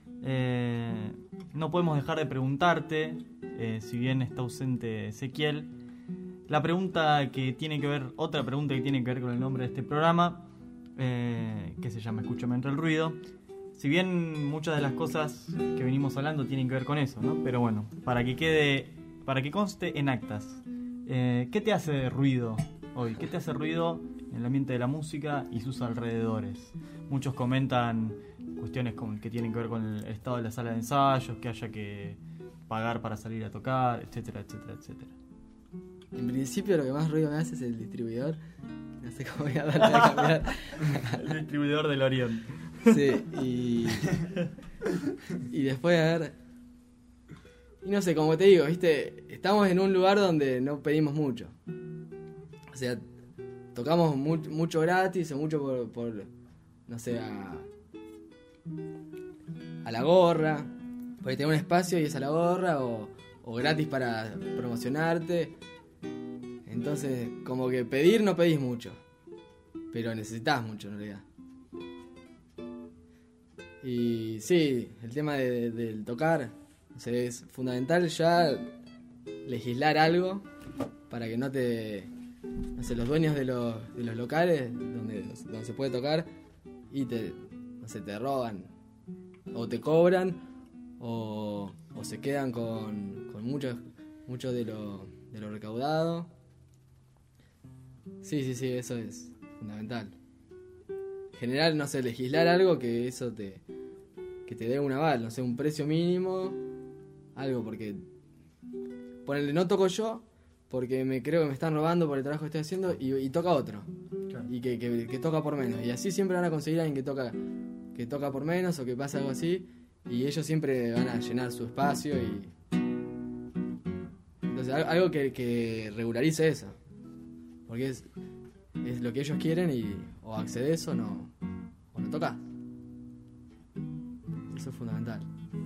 Eh, no podemos dejar de preguntarte, eh, si bien está ausente Ezequiel, la pregunta que tiene que ver, otra pregunta que tiene que ver con el nombre de este programa, eh, que se llama Escúchame Dentro del Ruido. Si bien muchas de las cosas que venimos hablando tienen que ver con eso, ¿no? Pero bueno, para que quede, para que conste en actas, eh, ¿qué te hace ruido hoy? ¿Qué te hace ruido en el ambiente de la música y sus alrededores? Muchos comentan cuestiones con, que tienen que ver con el estado de la sala de ensayos, que haya que pagar para salir a tocar, etcétera, etcétera, etcétera. En principio lo que más ruido me hace es el distribuidor. No sé cómo voy a darle a cambiar. El distribuidor del Orión. Sí, y... y después, a ver... Y no sé, como te digo, viste, estamos en un lugar donde no pedimos mucho. O sea, tocamos mu- mucho gratis o mucho por, por no sé, a, a la gorra. Porque tenés un espacio y es a la gorra, o, o gratis para promocionarte. Entonces, como que pedir no pedís mucho, pero necesitas mucho en realidad. Y sí, el tema de, de, del tocar, o sea, es fundamental ya legislar algo para que no te... No sé, los dueños de los, de los locales donde, donde se puede tocar y te, no sé, te roban o te cobran o, o se quedan con, con mucho, mucho de lo, de lo recaudado. Sí, sí, sí, eso es fundamental. En general, no sé, legislar algo que eso te, que te dé un aval, no sé, un precio mínimo, algo, porque ponele, no toco yo porque me creo que me están robando por el trabajo que estoy haciendo y, y toca otro. Claro. Y que, que, que toca por menos. Y así siempre van a conseguir a alguien que toca, que toca por menos o que pasa algo así. Y ellos siempre van a llenar su espacio. Y entonces algo que, que regularice eso. Porque es, es lo que ellos quieren y o accedes o no, o no tocas. Eso es fundamental.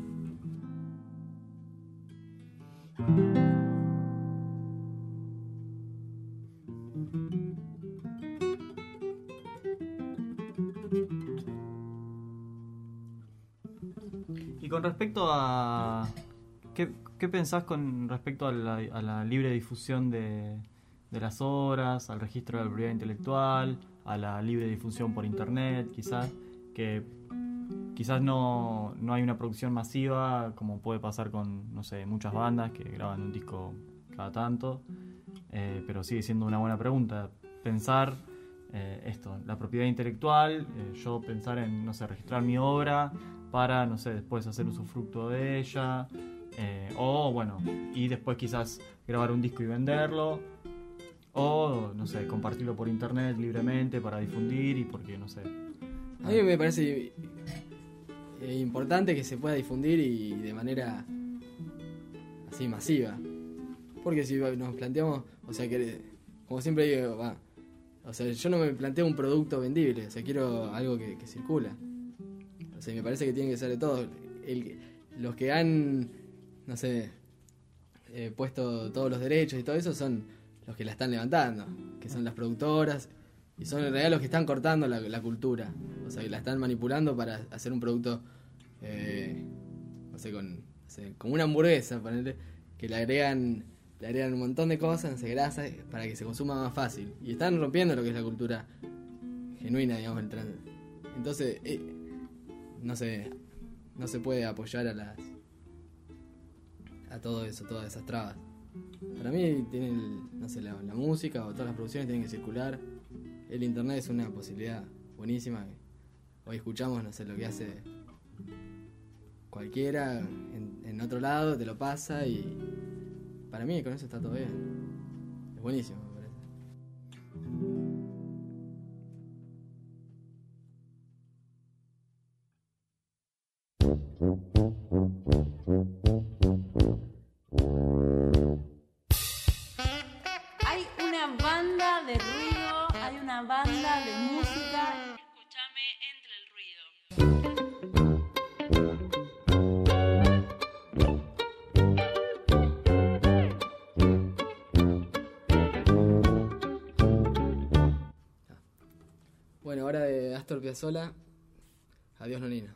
Y con respecto a... ¿Qué, qué pensás con respecto a la, a la libre difusión de, de las obras, al registro de la propiedad intelectual, a la libre difusión por internet, quizás? Que quizás no, no hay una producción masiva, como puede pasar con, no sé, muchas bandas que graban un disco cada tanto, eh, pero sigue siendo una buena pregunta. Pensar eh, esto, la propiedad intelectual, eh, yo pensar en, no sé, registrar mi obra para, no sé, después hacer usufructo de ella, eh, o bueno, y después quizás grabar un disco y venderlo, o, no sé, compartirlo por internet libremente para difundir y porque, no sé. A mí me parece importante que se pueda difundir y de manera así masiva, porque si nos planteamos, o sea, que como siempre digo, va, o sea, yo no me planteo un producto vendible, o sea, quiero algo que, que circula. O sea, me parece que tiene que ser de todo. El, los que han, no sé, eh, puesto todos los derechos y todo eso son los que la están levantando, que son las productoras, y son en realidad los que están cortando la, la cultura. O sea, que la están manipulando para hacer un producto, eh, no sé, con, no sé, como una hamburguesa, ponerle, que le agregan, le agregan un montón de cosas, no sé, grasas, para que se consuma más fácil. Y están rompiendo lo que es la cultura genuina, digamos, el trans. Entonces, eh, no sé, no se puede apoyar a las a todo eso, todas esas trabas. Para mí tienen, no sé, la, la música o todas las producciones tienen que circular. El internet es una posibilidad buenísima. Hoy escuchamos, no sé, lo que hace cualquiera en, en otro lado, te lo pasa y para mí con eso está todo bien. Es buenísimo, me parece. Hay una banda de ruido, hay una banda de música. Escúchame entre el ruido. Bueno, ahora de Astor Piazzolla, Adiós Nonina.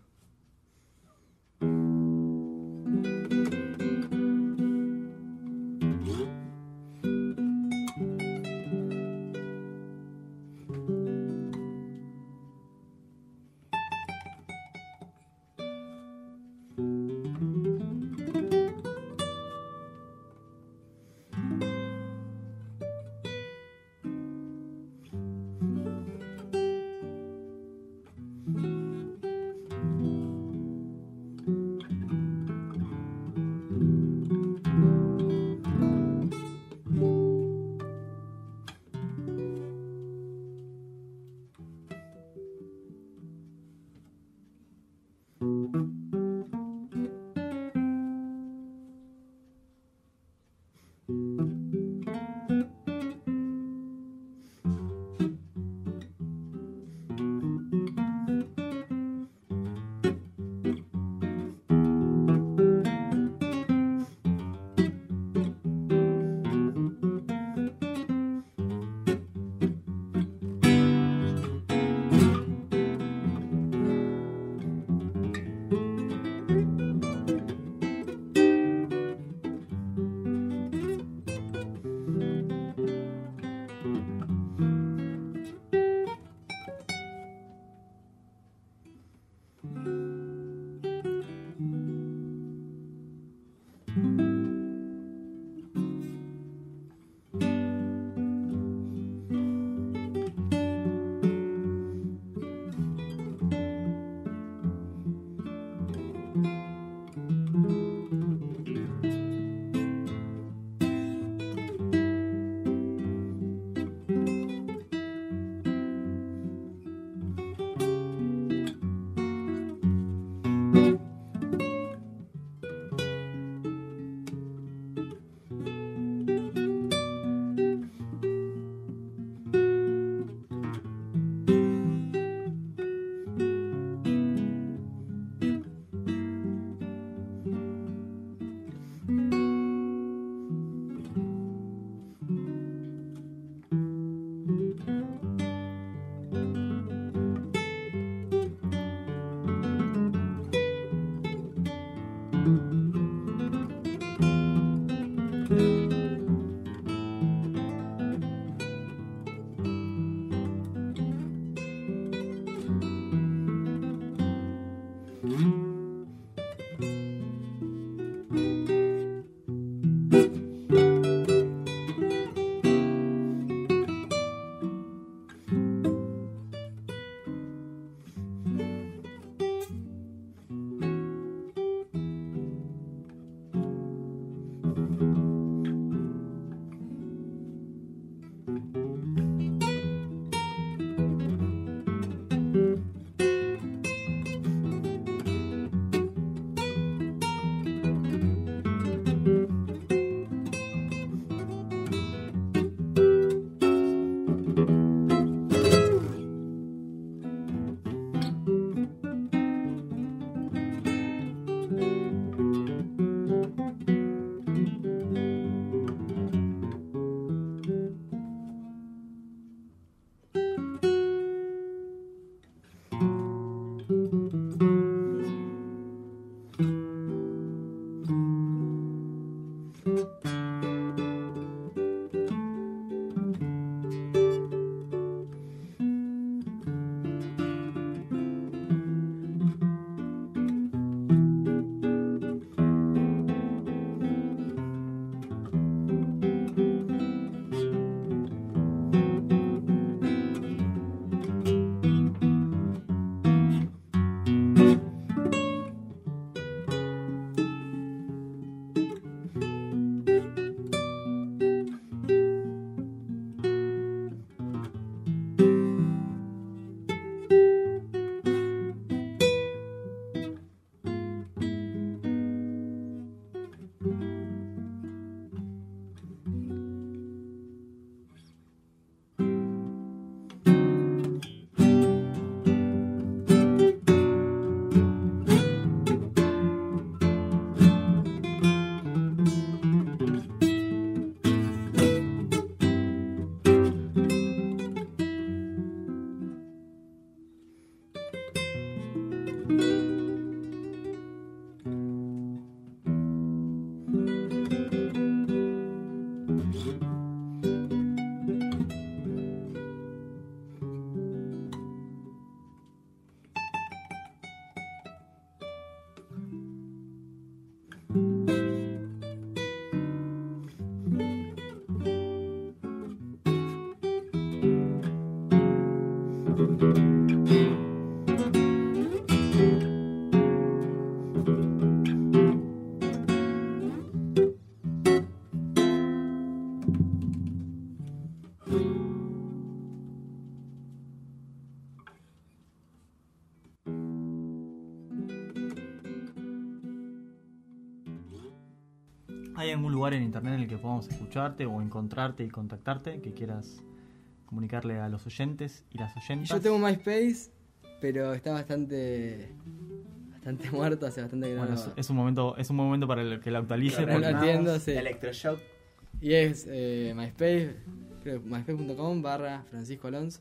¿Hay algún lugar en internet en el que podamos escucharte o encontrarte y contactarte que quieras comunicarle a los oyentes y las oyentas? Yo tengo MySpace, pero está bastante bastante muerto, hace bastante que no Bueno, lo- es, es un momento es un buen momento para el- que lo actualice. No lo porque- entiendo, sí. Electroshock. Y es eh, MySpace, creo que myspace punto com barra Francisco Alonso.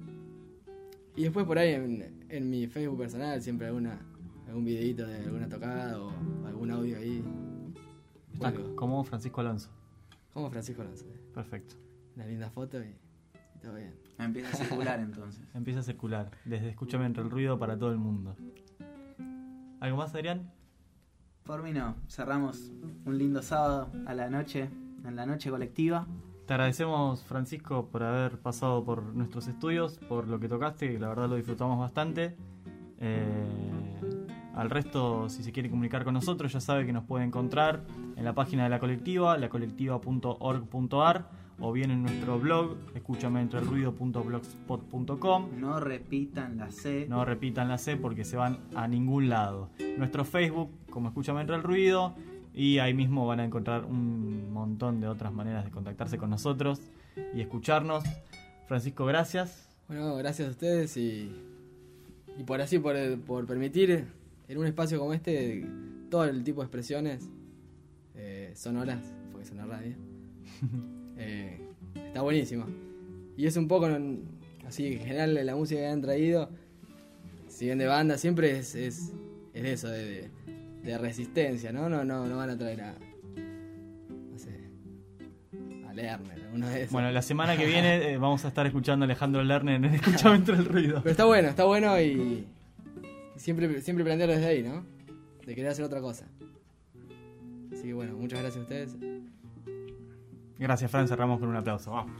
Y después por ahí en, en mi Facebook personal siempre alguna algún videito de alguna tocada o algún audio ahí. Está Algo. como Francisco Alonso. Como Francisco Alonso. Perfecto. Una linda foto y, y todo bien. Empieza a circular entonces. Empieza a circular. Desde Escúchame entre el ruido para todo el mundo. ¿Algo más, Adrián? Por mí no. Cerramos un lindo sábado a la noche, en la noche colectiva. Te agradecemos, Francisco, por haber pasado por nuestros estudios, por lo que tocaste, la verdad lo disfrutamos bastante. Eh, al resto, si se quiere comunicar con nosotros, ya sabe que nos puede encontrar en la página de la colectiva, la colectiva punto org punto ar, o bien en nuestro blog, escúchame entre el ruido punto blogspot punto com. No repitan la C. No repitan la C porque se van a ningún lado. Nuestro Facebook, como Escúchame entre el ruido, y ahí mismo van a encontrar un montón de otras maneras de contactarse con nosotros y escucharnos. Francisco, gracias. Bueno, gracias a ustedes y, y por así, por, por permitir en un espacio como este todo el tipo de expresiones eh, sonoras, porque es una radio. eh, está buenísimo. Y es un poco, así, en general, la música que han traído, si bien de banda, siempre es, es, es eso, de, de, de resistencia, ¿no? No, no, no van a traer a, no sé, a Lerner, uno de esos. Bueno, la semana que viene eh, vamos a estar escuchando a Alejandro Lerner en Escúchame entre el ruido. Pero está bueno, está bueno y, y siempre, siempre plantearlo desde ahí, ¿no? De querer hacer otra cosa. Así que bueno, muchas gracias a ustedes. Gracias, Fran. Cerramos con un aplauso. Vamos.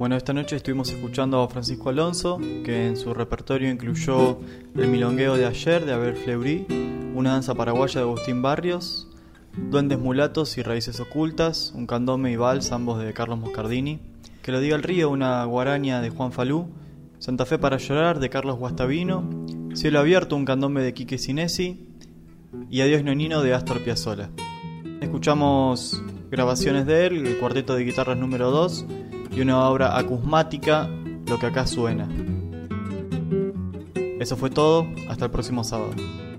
Bueno, esta noche estuvimos escuchando a Francisco Alonso, que en su repertorio incluyó El milongueo de ayer de Abel Fleury, una danza paraguaya de Agustín Barrios, Duendes mulatos y raíces ocultas, un candombe y vals, ambos de Carlos Moscardini, Que lo diga el río, una guaraña de Juan Falú, Santa Fe para llorar de Carlos Guastavino, Cielo abierto, un candombe de Quique Sinesi y Adiós Nonino de Astor Piazzolla. Escuchamos grabaciones de él, el cuarteto de guitarras número dos y una obra acusmática, Lo que acá suena. Eso fue todo, hasta el próximo sábado.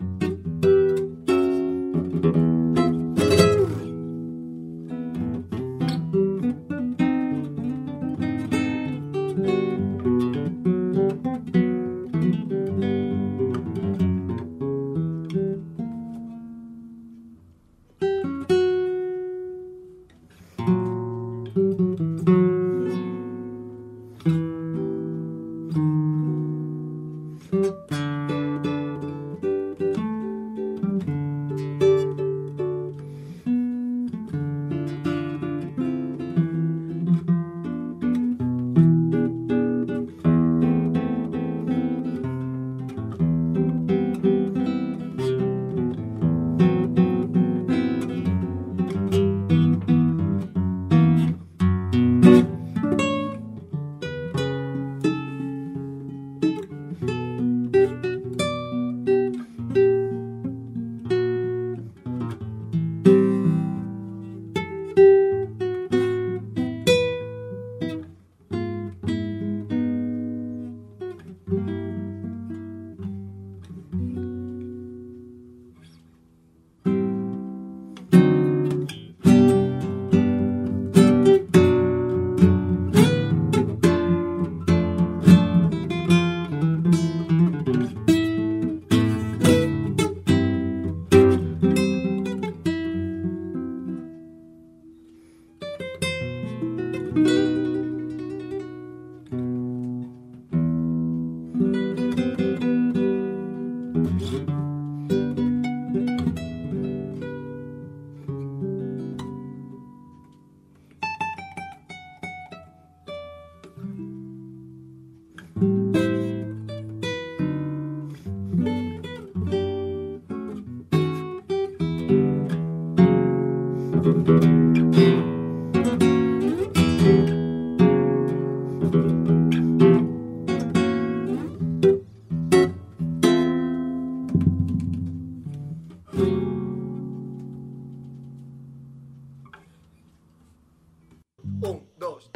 Un, dos.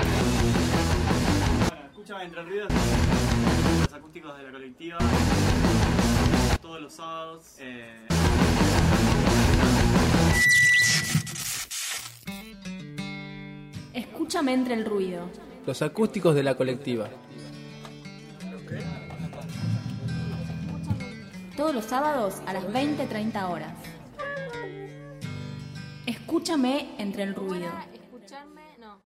Bueno, escúchame entre ruidos. Los acústicos de la colectiva. Todos los sábados. Eh... Escúchame entre el ruido. Los acústicos de la colectiva. Todos los sábados a las veinte treinta horas. Escúchame entre el ruido.